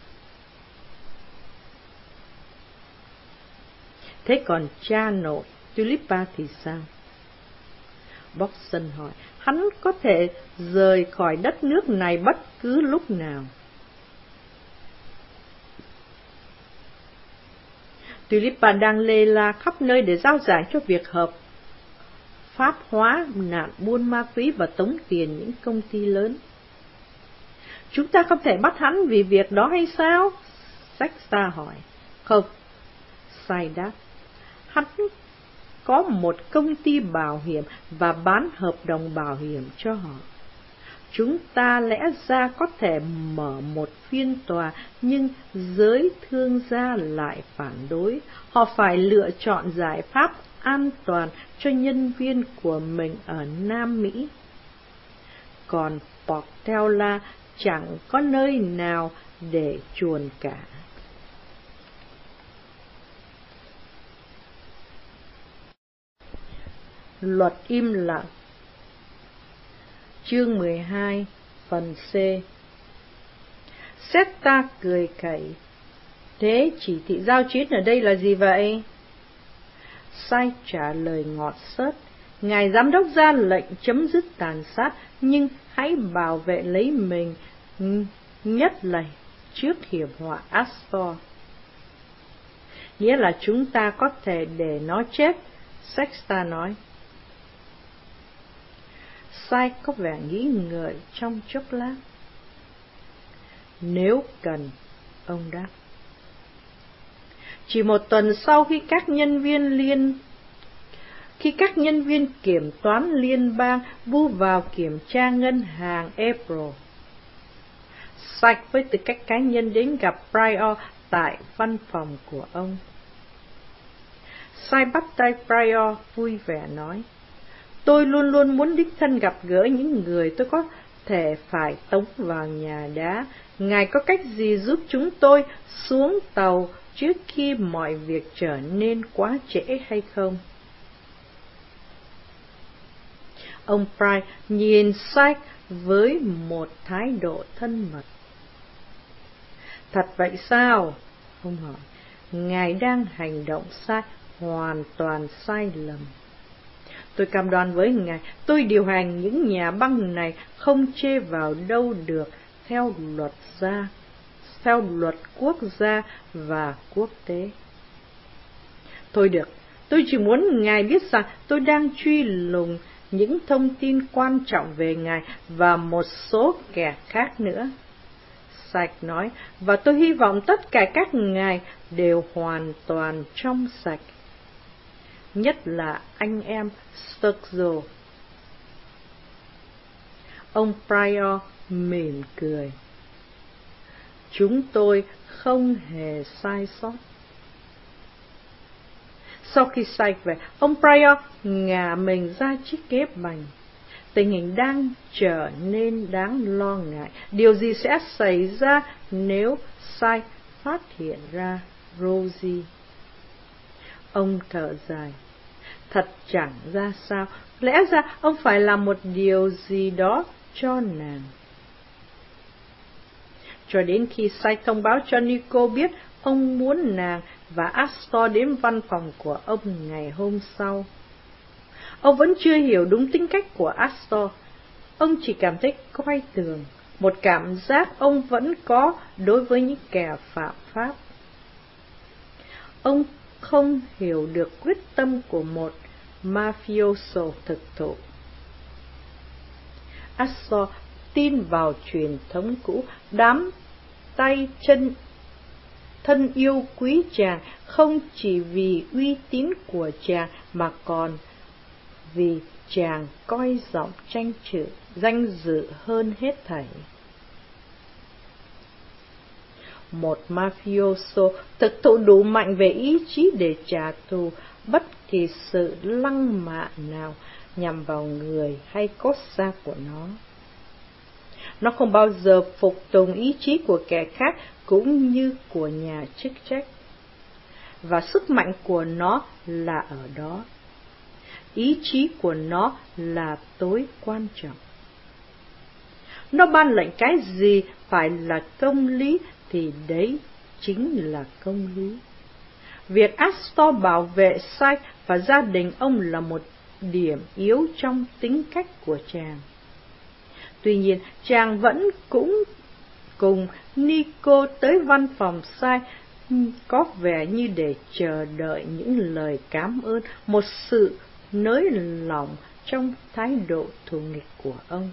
Thế còn cha nội Tulipa thì sao? Boston hỏi. Hắn có thể rời khỏi đất nước này bất cứ lúc nào. Tulipa đang lê la khắp nơi để rao giảng cho việc hợp pháp hóa nạn buôn ma túy và tống tiền những công ty lớn. Chúng ta không thể bắt hắn vì việc đó hay sao? Sexta hỏi. Không, Sai đáp. Hắn có một công ty bảo hiểm và bán hợp đồng bảo hiểm cho họ. Chúng ta lẽ ra có thể mở một phiên tòa, nhưng giới thương gia lại phản đối. Họ phải lựa chọn giải pháp an toàn cho nhân viên của mình ở Nam Mỹ. Còn Portela chẳng có nơi nào để chuồn cả. Luật im lặng. Chương 12, phần C. Seta cười khẩy. Thế chỉ thị giao chiến ở đây là gì vậy? Sai trả lời ngọt xớt. Ngài giám đốc ra lệnh chấm dứt tàn sát, nhưng hãy bảo vệ lấy mình, nhất là trước hiểm họa Astor. Nghĩa là chúng ta có thể để nó chết, Sexta nói. Sai có vẻ nghĩ ngợi trong chốc lát. Nếu cần, ông đáp. Chỉ một tuần sau khi các nhân viên kiểm toán liên bang bu vào kiểm tra ngân hàng April, Sạch với tư cách cá nhân đến gặp Pryor tại văn phòng của ông. Sai bắt tay Pryor vui vẻ nói. Tôi luôn luôn muốn đích thân gặp gỡ những người tôi có thể phải tống vào nhà đá. Ngài có cách gì giúp chúng tôi xuống tàu trước khi mọi việc trở nên quá trễ hay không? Ông Price nhìn Sykes với một thái độ thân mật. Thật vậy sao? Ông hỏi. Ngài đang hành động sai, hoàn toàn sai lầm. Tôi cam đoan với ngài, tôi điều hành những nhà băng này không chê vào đâu được theo luật quốc gia và quốc tế. Thôi được, tôi chỉ muốn ngài biết rằng tôi đang truy lùng những thông tin quan trọng về ngài và một số kẻ khác nữa. Sạch nói, và tôi hy vọng tất cả các ngài đều hoàn toàn trong sạch. Nhất là anh em Sturgill. Ông Pryor mỉm cười. Chúng tôi không hề sai sót. Sau khi say về, ông Pryor ngả mình ra chiếc ghế bành. Tình hình đang trở nên đáng lo ngại. Điều gì sẽ xảy ra nếu Sai phát hiện ra Rosie? Ông thở dài. Thật chẳng ra sao. Lẽ ra ông phải làm một điều gì đó cho nàng. Cho đến khi Sai thông báo cho Nico biết ông muốn nàng và Astor đến văn phòng của ông ngày hôm sau. Ông vẫn chưa hiểu đúng tính cách của Astor. Ông chỉ cảm thấy coi thường, một cảm giác ông vẫn có đối với những kẻ phạm pháp. Ông không hiểu được quyết tâm của một mafioso thực thụ. Astor tin vào truyền thống cũ, đám tay chân thân yêu quý chàng không chỉ vì uy tín của chàng mà còn vì chàng coi trọng danh dự hơn hết thảy. Một mafioso thực thụ đủ mạnh về ý chí để trả thù bất kỳ sự lăng mạ nào nhằm vào người hay cốt xác của nó. Nó không bao giờ phục tùng ý chí của kẻ khác cũng như của nhà chức trách. Và sức mạnh của nó là ở đó. Ý chí của nó là tối quan trọng. Nó ban lệnh cái gì phải là công lý thì đấy chính là công lý. Việc Astor bảo vệ Sykes và gia đình ông là một điểm yếu trong tính cách của chàng. Tuy nhiên, chàng vẫn cũng cùng Nico tới văn phòng Sykes có vẻ như để chờ đợi những lời cảm ơn, một sự nới lỏng trong thái độ thù nghịch của ông.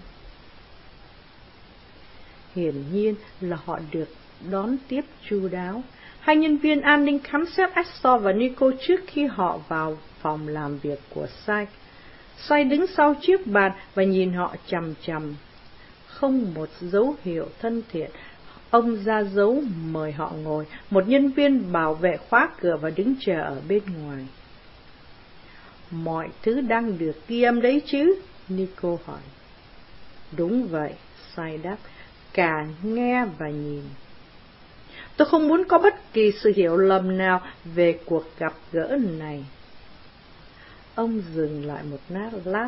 Hiển nhiên là họ được đón tiếp chu đáo. Hai nhân viên an ninh khám xét Astor và Nico trước khi họ vào phòng làm việc của Sykes. Sykes đứng sau chiếc bàn và nhìn họ chằm chằm. Không một dấu hiệu thân thiện, ông ra dấu mời họ ngồi. Một nhân viên bảo vệ khóa cửa và đứng chờ ở bên ngoài. Mọi thứ đang được ghi âm đấy chứ? Nico hỏi. Đúng vậy, Sykes đáp, cả nghe và nhìn. Tôi không muốn có bất kỳ sự hiểu lầm nào về cuộc gặp gỡ này. Ông dừng lại một lát.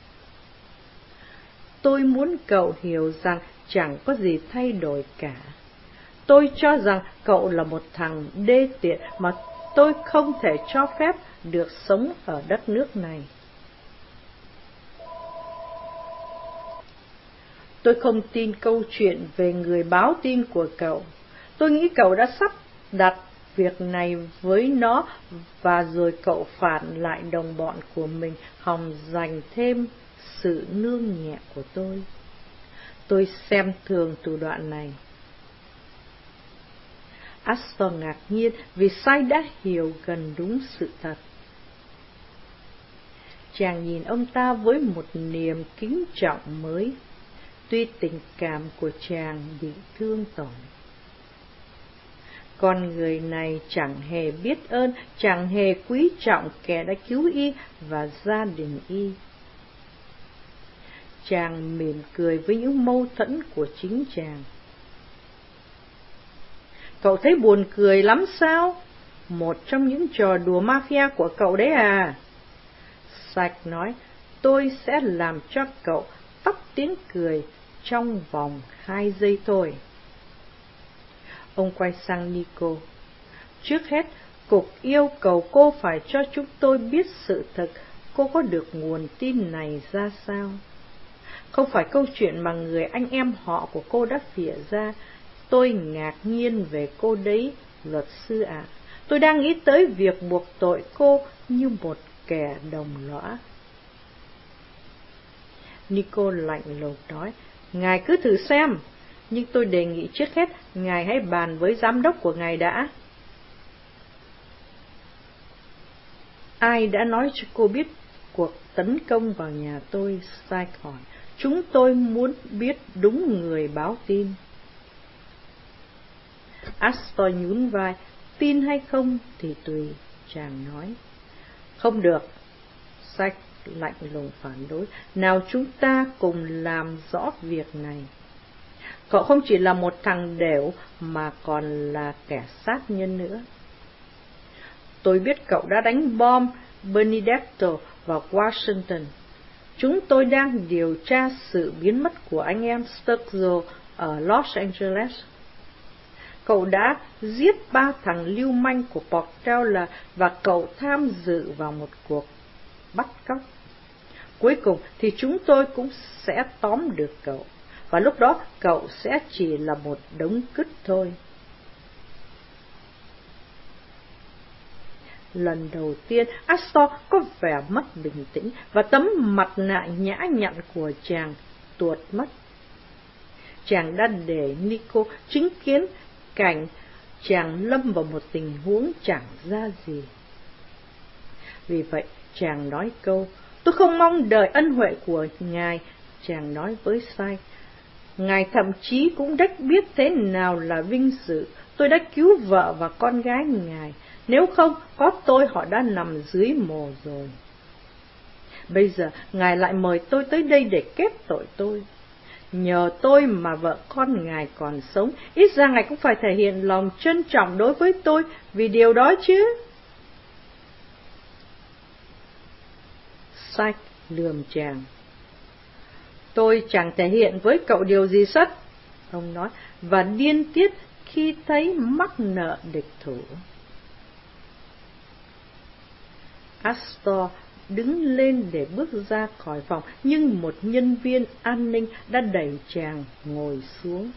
Tôi muốn cậu hiểu rằng chẳng có gì thay đổi cả. Tôi cho rằng cậu là một thằng đê tiện mà tôi không thể cho phép được sống ở đất nước này. Tôi không tin câu chuyện về người báo tin của cậu. Tôi nghĩ cậu đã sắp đặt việc này với nó và rồi cậu phản lại đồng bọn của mình, hòng giành thêm sự nương nhẹ của tôi. Tôi xem thường thủ đoạn này. Astor ngạc nhiên vì Sykes đã hiểu gần đúng sự thật. Chàng nhìn ông ta với một niềm kính trọng mới, tuy tình cảm của chàng bị thương tổn. Con người này chẳng hề biết ơn, chẳng hề quý trọng kẻ đã cứu y và gia đình y. Chàng mỉm cười với những mâu thuẫn của chính chàng. Cậu thấy buồn cười lắm sao? Một trong những trò đùa mafia của cậu đấy à? Sykes nói, tôi sẽ làm cho cậu tắt tiếng cười trong vòng 2 giây thôi. Ông quay sang Nico. Trước hết, cục yêu cầu cô phải cho chúng tôi biết sự thật. Cô có được nguồn tin này ra sao? Không phải câu chuyện mà người anh em họ của cô đã phỉa ra. Tôi ngạc nhiên về cô đấy, luật sư ạ. Tôi đang nghĩ tới việc buộc tội cô như một kẻ đồng lõa. Nico lạnh lùng nói, ngài cứ thử xem, nhưng tôi đề nghị trước hết ngài hãy bàn với giám đốc của ngài đã. Ai đã nói cho cô biết cuộc tấn công vào nhà tôi? Sykes hỏi. Chúng tôi muốn biết đúng người báo tin. Astor nhún vai. Tin hay không thì tùy, chàng nói. Không được, Sykes lạnh lùng phản đối. Nào chúng ta cùng làm rõ việc này. Cậu không chỉ là một thằng đểu mà còn là kẻ sát nhân nữa. Tôi biết cậu đã đánh bom Benedetto vào Washington. Chúng tôi đang điều tra sự biến mất của anh em Sturgill ở Los Angeles. Cậu đã giết 3 thằng lưu manh của Portela và cậu tham dự vào một cuộc bắt cóc. Cuối cùng thì chúng tôi cũng sẽ tóm được cậu, và lúc đó cậu sẽ chỉ là một đống cứt thôi. Lần đầu tiên, Astor có vẻ mất bình tĩnh và tấm mặt nạ nhã nhặn của chàng tuột mất. Chàng đã để Nico chứng kiến cảnh chàng lâm vào một tình huống chẳng ra gì. Vì vậy, chàng nói câu, tôi không mong đợi ân huệ của ngài. Chàng nói với Sai, ngài thậm chí cũng đếch biết thế nào là vinh dự. Tôi đã cứu vợ và con gái ngài. Nếu không, có tôi họ đã nằm dưới mồ rồi. Bây giờ, ngài lại mời tôi tới đây để kết tội tôi. Nhờ tôi mà vợ con ngài còn sống, ít ra ngài cũng phải thể hiện lòng trân trọng đối với tôi vì điều đó chứ. Sai lườm chàng. Tôi chẳng thể hiện với cậu điều gì sất, ông nói, và điên tiết khi thấy mắc nợ địch thủ. Astor đứng lên để bước ra khỏi phòng, nhưng một nhân viên an ninh đã đẩy chàng ngồi xuống.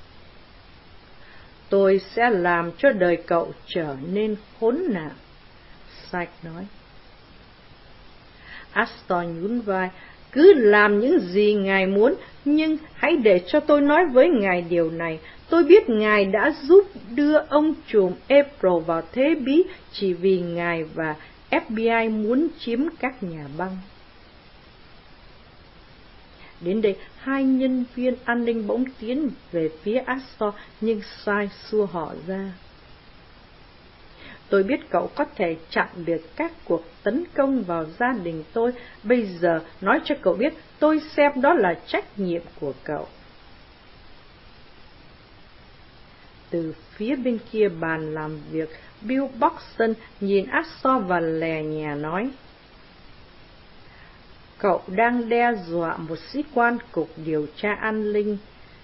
Tôi sẽ làm cho đời cậu trở nên khốn nạn, Sykes nói. Astor nhún vai. Cứ làm những gì ngài muốn, nhưng hãy để cho tôi nói với ngài điều này. Tôi biết ngài đã giúp đưa ông trùm April vào thế bí chỉ vì ngài và FBI muốn chiếm các nhà băng. Đến đây, hai nhân viên an ninh bỗng tiến về phía Astor, nhưng Sai xua họ ra. Tôi biết cậu có thể chặn được các cuộc tấn công vào gia đình tôi. Bây giờ, nói cho cậu biết, tôi xem đó là trách nhiệm của cậu. Từ phía bên kia bàn làm việc, Bill Boxton nhìn Astor và lè nhè nói, cậu đang đe dọa một sĩ quan cục điều tra an ninh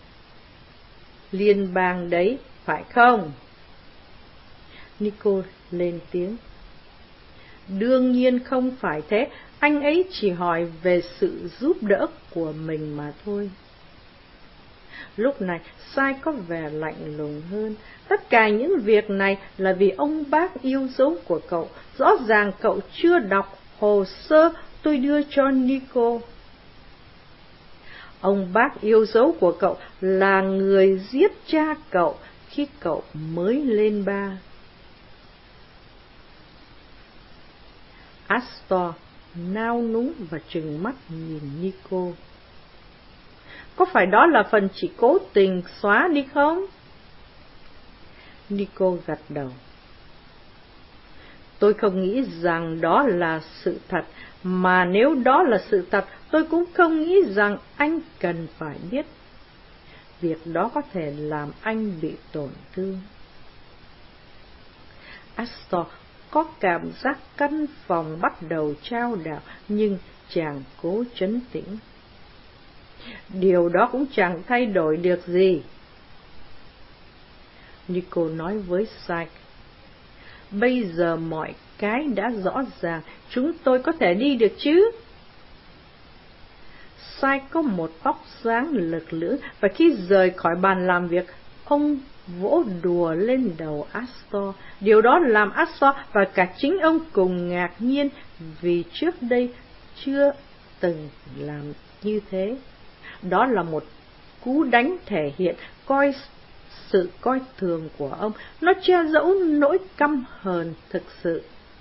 liên bang đấy, phải không? Nico lên tiếng. Đương nhiên không phải thế, anh ấy chỉ hỏi về sự giúp đỡ của mình mà thôi. Lúc này, Sai có vẻ lạnh lùng hơn. Tất cả những việc này là vì ông bác yêu dấu của cậu. Rõ ràng cậu chưa đọc hồ sơ tôi đưa cho Nico. Ông bác yêu dấu của cậu là người giết cha cậu khi cậu mới lên 3. Astor nao núng và trừng mắt nhìn Nico. Có phải đó là phần chị cố tình xóa đi không? Nico gật đầu. Tôi không nghĩ rằng đó là sự thật, mà nếu đó là sự thật, tôi cũng không nghĩ rằng anh cần phải biết. Việc đó có thể làm anh bị tổn thương. Astor có cảm giác căn phòng bắt đầu chao đảo, nhưng chàng cố trấn tĩnh. Điều đó cũng chẳng thay đổi được gì. Nico nói với Sykes. Bây giờ mọi cái đã rõ ràng, chúng tôi có thể đi được chứ? Sykes có một tóc dáng lực lưỡng, và khi rời khỏi bàn làm việc, ông vỗ đùa lên đầu Astor. Điều đó làm Astor và cả chính ông cùng ngạc nhiên, vì trước đây chưa từng làm như thế. Đó là một cú đánh thể hiện sự coi thường của ông. Nó che giấu nỗi căm hờn thực sự.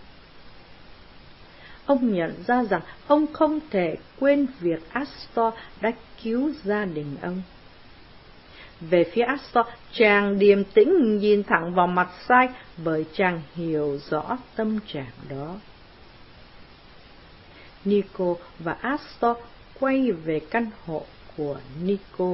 Ông nhận ra rằng ông không thể quên việc Astor đã cứu gia đình ông. Về phía Astor, chàng điềm tĩnh nhìn thẳng vào mặt Sai, bởi chàng hiểu rõ tâm trạng đó. Nico và Astor quay về căn hộ của Nico.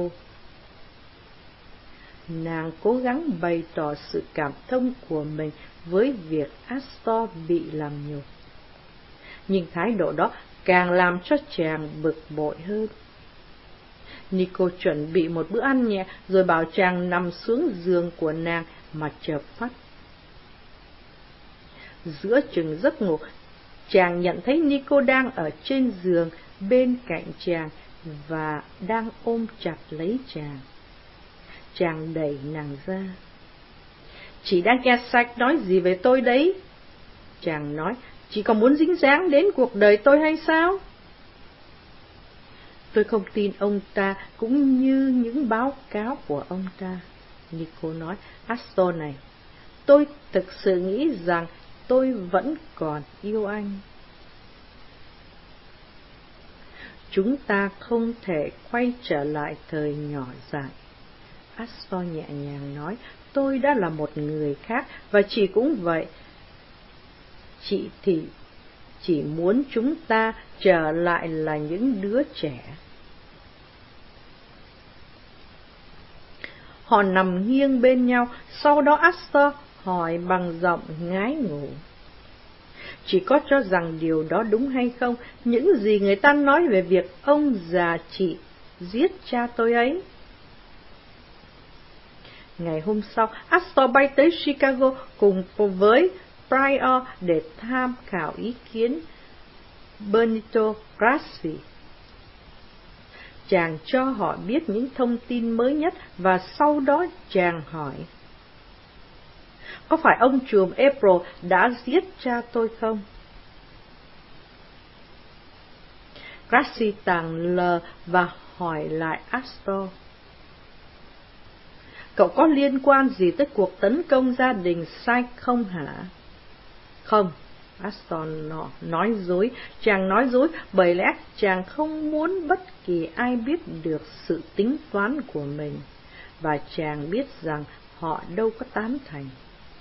Nàng cố gắng bày tỏ sự cảm thông của mình với việc Astor bị làm nhục. Nhưng thái độ đó càng làm cho chàng bực bội hơn. Nico chuẩn bị một bữa ăn nhẹ, rồi bảo chàng nằm xuống giường của nàng mà chợp mắt. Giữa chừng giấc ngủ, chàng nhận thấy Nico đang ở trên giường bên cạnh chàng và đang ôm chặt lấy chàng. Chàng đẩy nàng ra. Chị đang nghe Sykes nói gì về tôi đấy? Chàng nói, chị còn muốn dính dáng đến cuộc đời tôi hay sao? Tôi không tin ông ta cũng như những báo cáo của ông ta. Nico nói, Astor này, tôi thực sự nghĩ rằng tôi vẫn còn yêu anh. Chúng ta không thể quay trở lại thời nhỏ dại. Astor nhẹ nhàng nói, tôi đã là một người khác và chị cũng vậy. Chị thì chỉ muốn chúng ta trở lại là những đứa trẻ. Họ nằm nghiêng bên nhau, sau đó Astor hỏi bằng giọng ngái ngủ. Chị có cho rằng điều đó đúng hay không? Những gì người ta nói về việc ông già chị giết cha tôi ấy? Ngày hôm sau, Astor bay tới Chicago cùng với Pryor để tham khảo ý kiến Benito Grassi. Chàng cho họ biết những thông tin mới nhất và sau đó chàng hỏi, có phải ông trùm April đã giết cha tôi không? Grassi tàng lờ và hỏi lại Astor, cậu có liên quan gì tới cuộc tấn công gia đình Sykes không hả? Không, Astor nói dối. Chàng nói dối bởi lẽ chàng không muốn bất kỳ ai biết được sự tính toán của mình, và chàng biết rằng họ đâu có tán thành.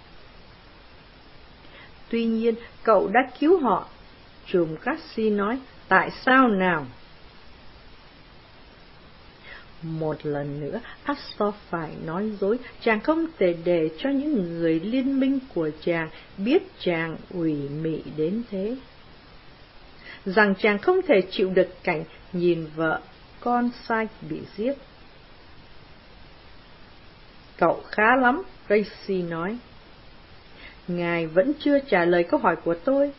Tuy nhiên, cậu đã cứu họ, trùm Grassi nói. Tại sao nào? Một lần nữa, Astor phải nói dối. Chàng không thể để cho những người liên minh của chàng biết chàng ủy mị đến thế. Rằng chàng không thể chịu được cảnh nhìn vợ con Sykes bị giết. Cậu khá lắm, Grassi nói. Ngài vẫn chưa trả lời câu hỏi của tôi.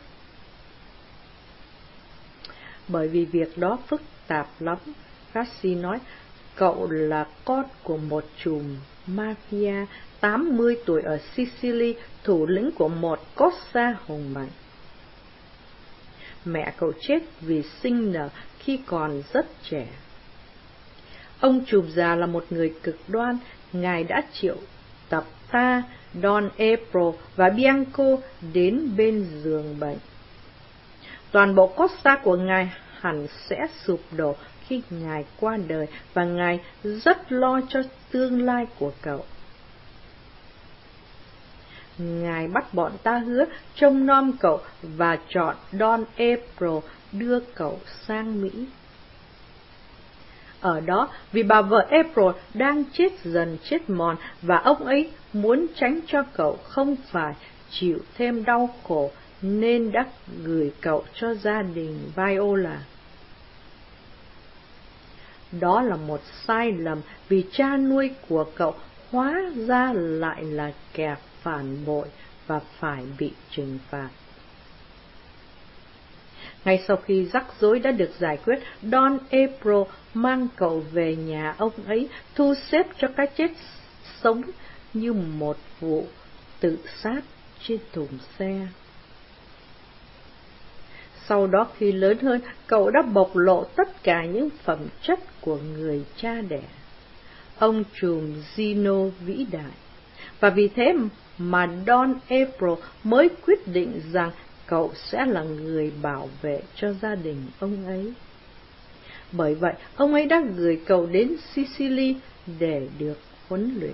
Bởi vì việc đó phức tạp lắm, Grassi nói. Cậu là con của một trùm mafia 80 tuổi ở Sicily, thủ lĩnh của một Cosa hùng mạnh. Mẹ cậu chết vì sinh nở khi còn rất trẻ. Ông trùm già là một người cực đoan. Ngài đã triệu tập ta, Don April và Bianco đến bên giường bệnh. Toàn bộ Cosa của ngài hẳn sẽ sụp đổ khi ngài qua đời, và ngài rất lo cho tương lai của cậu. Ngài bắt bọn ta hứa trông nom cậu và chọn Don April đưa cậu sang Mỹ. Ở đó, vì bà vợ April đang chết dần chết mòn, và ông ấy muốn tránh cho cậu không phải chịu thêm đau khổ, nên đã gửi cậu cho gia đình Viola. Đó là một sai lầm, vì cha nuôi của cậu hóa ra lại là kẻ phản bội và phải bị trừng phạt. Ngay sau khi rắc rối đã được giải quyết, Don April mang cậu về nhà ông ấy, thu xếp cho cái chết sống như một vụ tự sát trên thùng xe. Sau đó khi lớn hơn, cậu đã bộc lộ tất cả những phẩm chất của người cha đẻ, ông trùm Zeno vĩ đại. Và vì thế mà Don April mới quyết định rằng cậu sẽ là người bảo vệ cho gia đình ông ấy. Bởi vậy, ông ấy đã gửi cậu đến Sicily để được huấn luyện.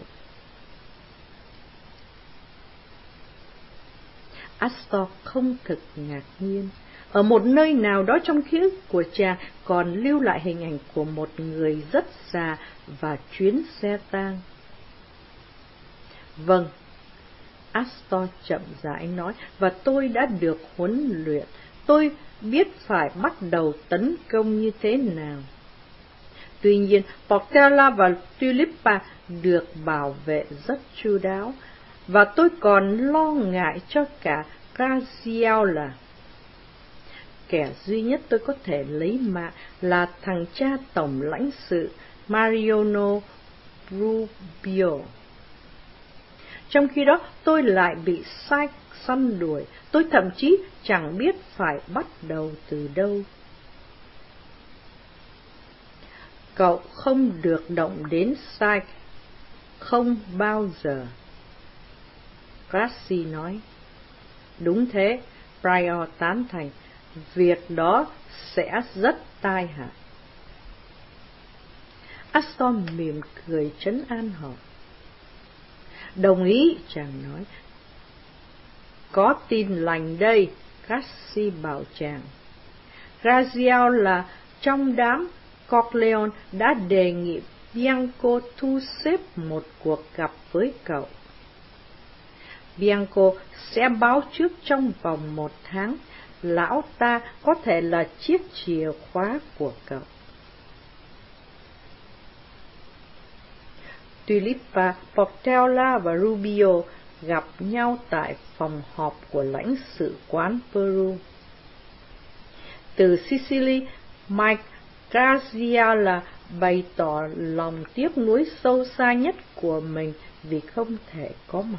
Astor không thực ngạc nhiên. Ở một nơi nào đó trong ký ức của chàng còn lưu lại hình ảnh của một người rất già và chuyến xe tang. Vâng, Astor chậm rãi nói, và tôi đã được huấn luyện. Tôi biết phải bắt đầu tấn công như thế nào. Tuy nhiên, Portela và Tulipa được bảo vệ rất chu đáo, và tôi còn lo ngại cho cả Graziola. Kẻ duy nhất tôi có thể lấy mạng là thằng cha tổng lãnh sự Mariano Rubio. trong khi đó tôi lại bị sai săn đuổi, tôi thậm chí chẳng biết phải bắt đầu từ đâu. Cậu không được động đến sai, không bao giờ. Gracie nói. Đúng thế, Prior tán thành, việc đó sẽ rất tai hại. Astor mỉm cười trấn an họ. Đồng ý, chàng nói. Có tin lành đây, Gracie bảo chàng. Raziel là trong đám Corleone đã đề nghị Bianco thu xếp một cuộc gặp với cậu. Bianco sẽ báo trước trong vòng 1 tháng, lão ta có thể là chiếc chìa khóa của cậu. Tulipa, Portela và Rubio gặp nhau tại phòng họp của lãnh sự quán Peru. Từ Sicily, Mike Graziella bày tỏ lòng tiếc nuối sâu xa nhất của mình vì không thể có mặt.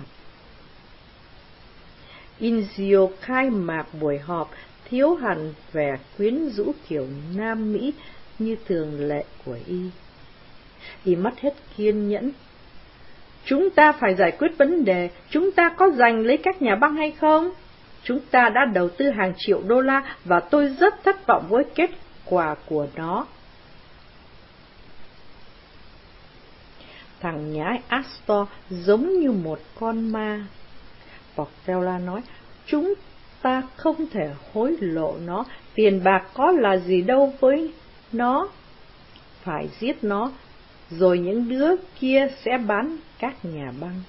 Inzio khai mạc buổi họp thiếu hẳn vẻ quyến rũ kiểu Nam Mỹ như thường lệ của y. Y mất hết kiên nhẫn. Chúng ta phải giải quyết vấn đề, chúng ta có giành lấy các nhà băng hay không? Chúng ta đã đầu tư hàng triệu đô la và tôi rất thất vọng với kết quả của nó. Thằng nhãi Astor giống như một con ma. Portela nói, chúng ta không thể hối lộ nó, tiền bạc có là gì đâu với nó. Phải giết nó, rồi những đứa kia sẽ bán các nhà băng.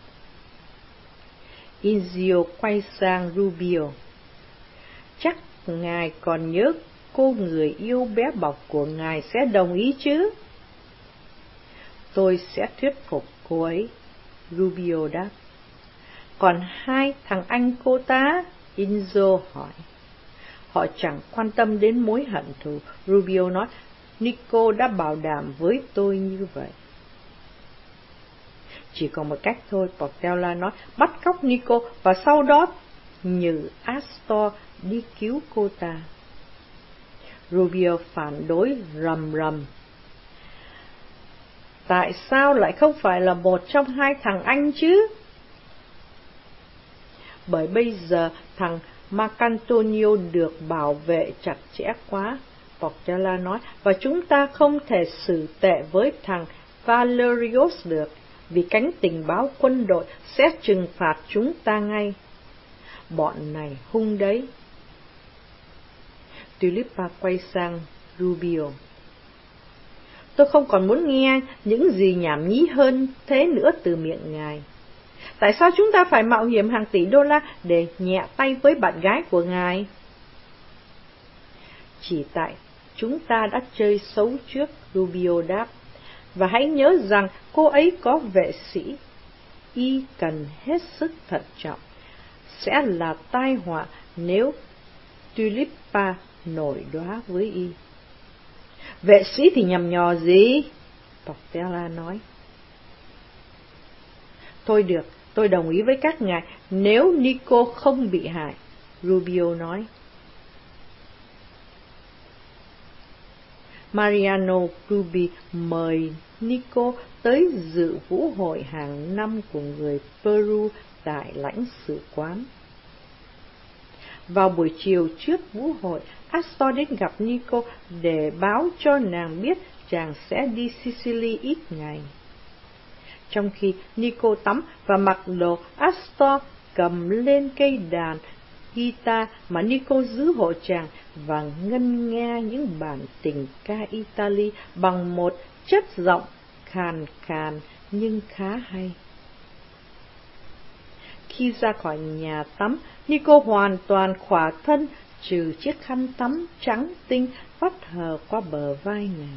Inzio quay sang Rubio. Chắc ngài còn nhớ cô người yêu bé bỏng của ngài sẽ đồng ý chứ? Tôi sẽ thuyết phục cô ấy, Rubio đáp. Còn 2 thằng anh cô ta? Inzo hỏi. Họ chẳng quan tâm đến mối hận thù, Rubio nói. Nico đã bảo đảm với tôi như vậy. Chỉ còn một cách thôi, Portela nói, bắt cóc Nico và sau đó nhờ Astor đi cứu cô ta. Rubio phản đối rầm rầm. Tại sao lại không phải là một trong 2 thằng anh chứ? Bởi bây giờ thằng Marcantonio được bảo vệ chặt chẽ quá, Portela nói, và chúng ta không thể xử tệ với thằng Valerius được, vì cánh tình báo quân đội sẽ trừng phạt chúng ta ngay. Bọn này hung đấy. Tulipa quay sang Rubio. Tôi không còn muốn nghe những gì nhảm nhí hơn thế nữa từ miệng ngài. Tại sao chúng ta phải mạo hiểm hàng tỷ đô la để nhẹ tay với bạn gái của ngài? Chỉ tại chúng ta đã chơi xấu trước, Rubio đáp. Và hãy nhớ rằng cô ấy có vệ sĩ. Y cần hết sức thận trọng. Sẽ là tai họa nếu Tulipa nổi đoá với y. Vệ sĩ thì nhằm nhò gì? Portela nói. Thôi được, tôi đồng ý với các ngài nếu Nico không bị hại, Rubio nói. Mariano Ruby mời Nico tới dự vũ hội hàng năm của người Peru tại lãnh sự quán. Vào buổi chiều trước vũ hội, Astor đến gặp Nico để báo cho nàng biết chàng sẽ đi Sicily ít ngày. Trong khi Nico tắm và mặc đồ, Astor cầm lên cây đàn guitar mà Nico giữ hộ chàng và ngân nga những bản tình ca Italy bằng một chất giọng khàn khàn nhưng khá hay. Khi ra khỏi nhà tắm, Nico hoàn toàn khỏa thân trừ chiếc khăn tắm trắng tinh vắt hờ qua bờ vai nàng.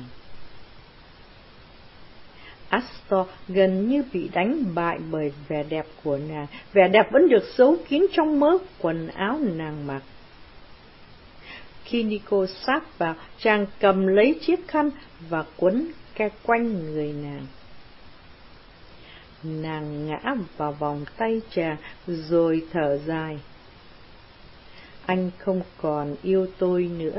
Astor gần như bị đánh bại bởi vẻ đẹp của nàng, vẻ đẹp vẫn được giấu kín trong mớ quần áo nàng mặc. Khi Nico sát vào, chàng cầm lấy chiếc khăn và quấn quanh người nàng. Nàng ngã vào vòng tay chàng rồi thở dài. Anh không còn yêu tôi nữa.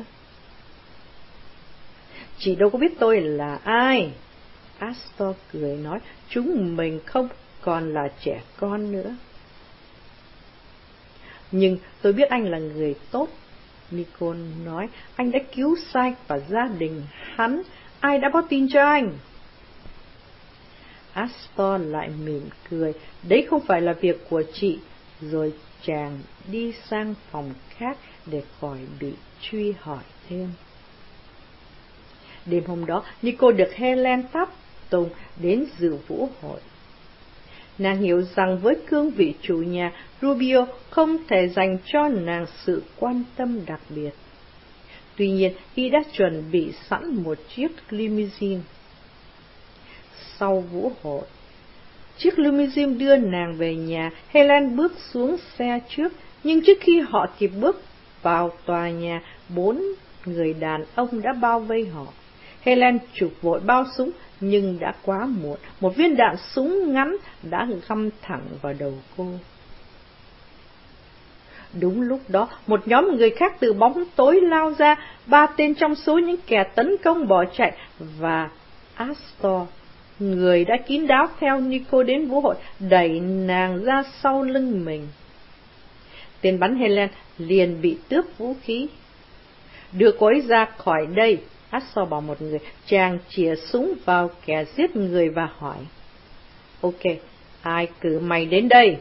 Chị đâu có biết tôi là ai. Astor cười nói, chúng mình không còn là trẻ con nữa. Nhưng tôi biết anh là người tốt. Nicole nói, anh đã cứu Sai và gia đình hắn. Ai đã báo tin cho anh? Astor lại mỉm cười, đấy không phải là việc của chị. Rồi chàng đi sang phòng khác để khỏi bị truy hỏi thêm. Đêm hôm đó, Nicole được Helen tháp tùng đến dự vũ hội. Nàng hiểu rằng với cương vị chủ nhà, Rubio không thể dành cho nàng sự quan tâm đặc biệt. Tuy nhiên, y đã chuẩn bị sẵn một chiếc limousine. Sau vũ hội, chiếc limousine đưa nàng về nhà. Helen bước xuống xe trước, nhưng trước khi họ kịp bước vào tòa nhà, 4 người đàn ông đã bao vây họ. Helen chụp vội bao súng, nhưng đã quá muộn. Một viên đạn súng ngắn đã găm thẳng vào đầu cô. Đúng lúc đó, một nhóm người khác từ bóng tối lao ra. 3 tên trong số những kẻ tấn công bỏ chạy, và Astor, người đã kín đáo theo Nicole đến vũ hội, đẩy nàng ra sau lưng mình. Tên bắn Helen liền bị tước vũ khí. Đưa cô ấy ra khỏi đây, Astor bảo một người. Chàng chĩa súng vào kẻ giết người và hỏi, ok, ai cử mày đến đây?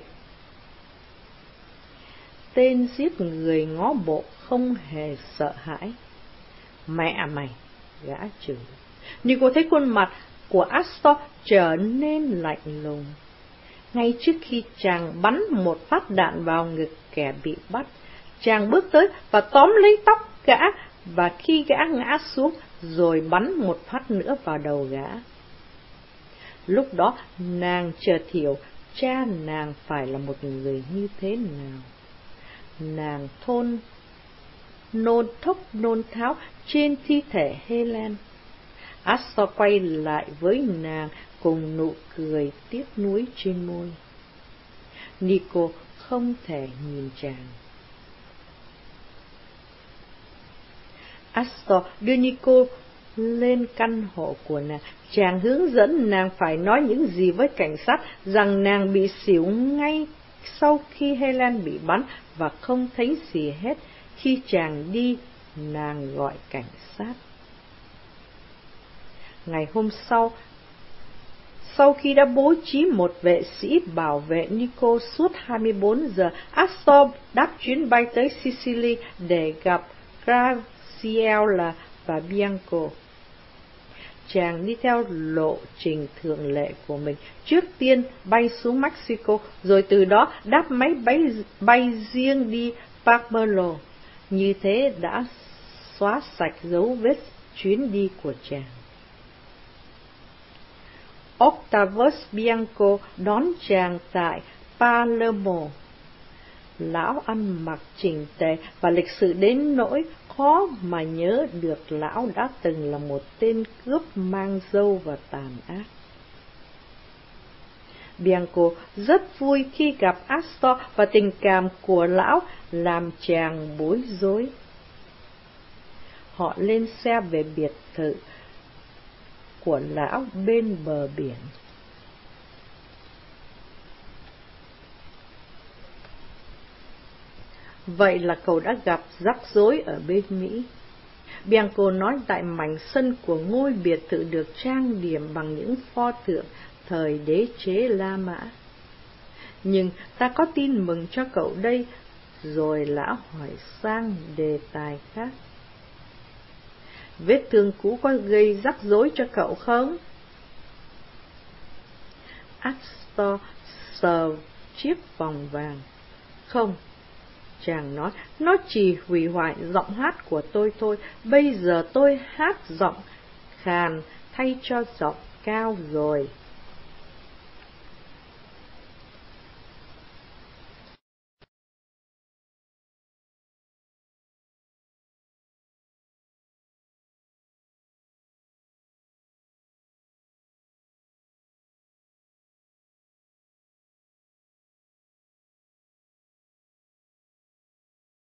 Tên giết người ngó bộ không hề sợ hãi. Mẹ mày, gã chửi. Nhưng cô thấy khuôn mặt của Astor trở nên lạnh lùng. Ngay trước khi chàng bắn một phát đạn vào ngực kẻ bị bắt, chàng bước tới và tóm lấy tóc gã, và khi gã ngã xuống rồi bắn một phát nữa vào đầu gã. Lúc đó nàng chợt hiểu cha nàng phải là một người như thế nào. Nàng nôn thốc nôn tháo trên thi thể Helen. Astor quay lại với nàng cùng nụ cười tiếc nuối trên môi. Nico không thể nhìn chàng. Astor đưa Nico lên căn hộ của nàng. Chàng hướng dẫn nàng phải nói những gì với cảnh sát, rằng nàng bị xỉu ngay sau khi Helen bị bắn và không thấy gì hết. Khi chàng đi, nàng gọi cảnh sát. Ngày hôm sau khi đã bố trí một vệ sĩ bảo vệ Nico suốt 24 giờ, Astor đáp chuyến bay tới Sicily để gặp Graziella và Bianco. Chàng đi theo lộ trình thường lệ của mình. Trước tiên bay xuống Mexico, rồi từ đó đáp máy bay riêng đi Palermo. Như thế đã xóa sạch dấu vết chuyến đi của chàng. Octavius Bianco đón chàng tại Palermo. Lão ăn mặc chỉnh tề và lịch sự đến nỗi khó mà nhớ được lão đã từng là một tên cướp mang râu và tàn ác. Bianco rất vui khi gặp Astor, và tình cảm của lão làm chàng bối rối. Họ lên xe về biệt thự của lão bên bờ biển. Vậy là cậu đã gặp rắc rối ở bên Mỹ. Bianco nói tại mảnh sân của ngôi biệt thự được trang điểm bằng những pho tượng thời đế chế La Mã. Nhưng ta có tin mừng cho cậu đây. Rồi lão hỏi sang đề tài khác. Vết thương cũ có gây rắc rối cho cậu không? Astor sờ chiếc vòng vàng. Không, chàng nói, nó chỉ hủy hoại giọng hát của tôi thôi. Bây giờ tôi hát giọng khàn thay cho giọng cao rồi.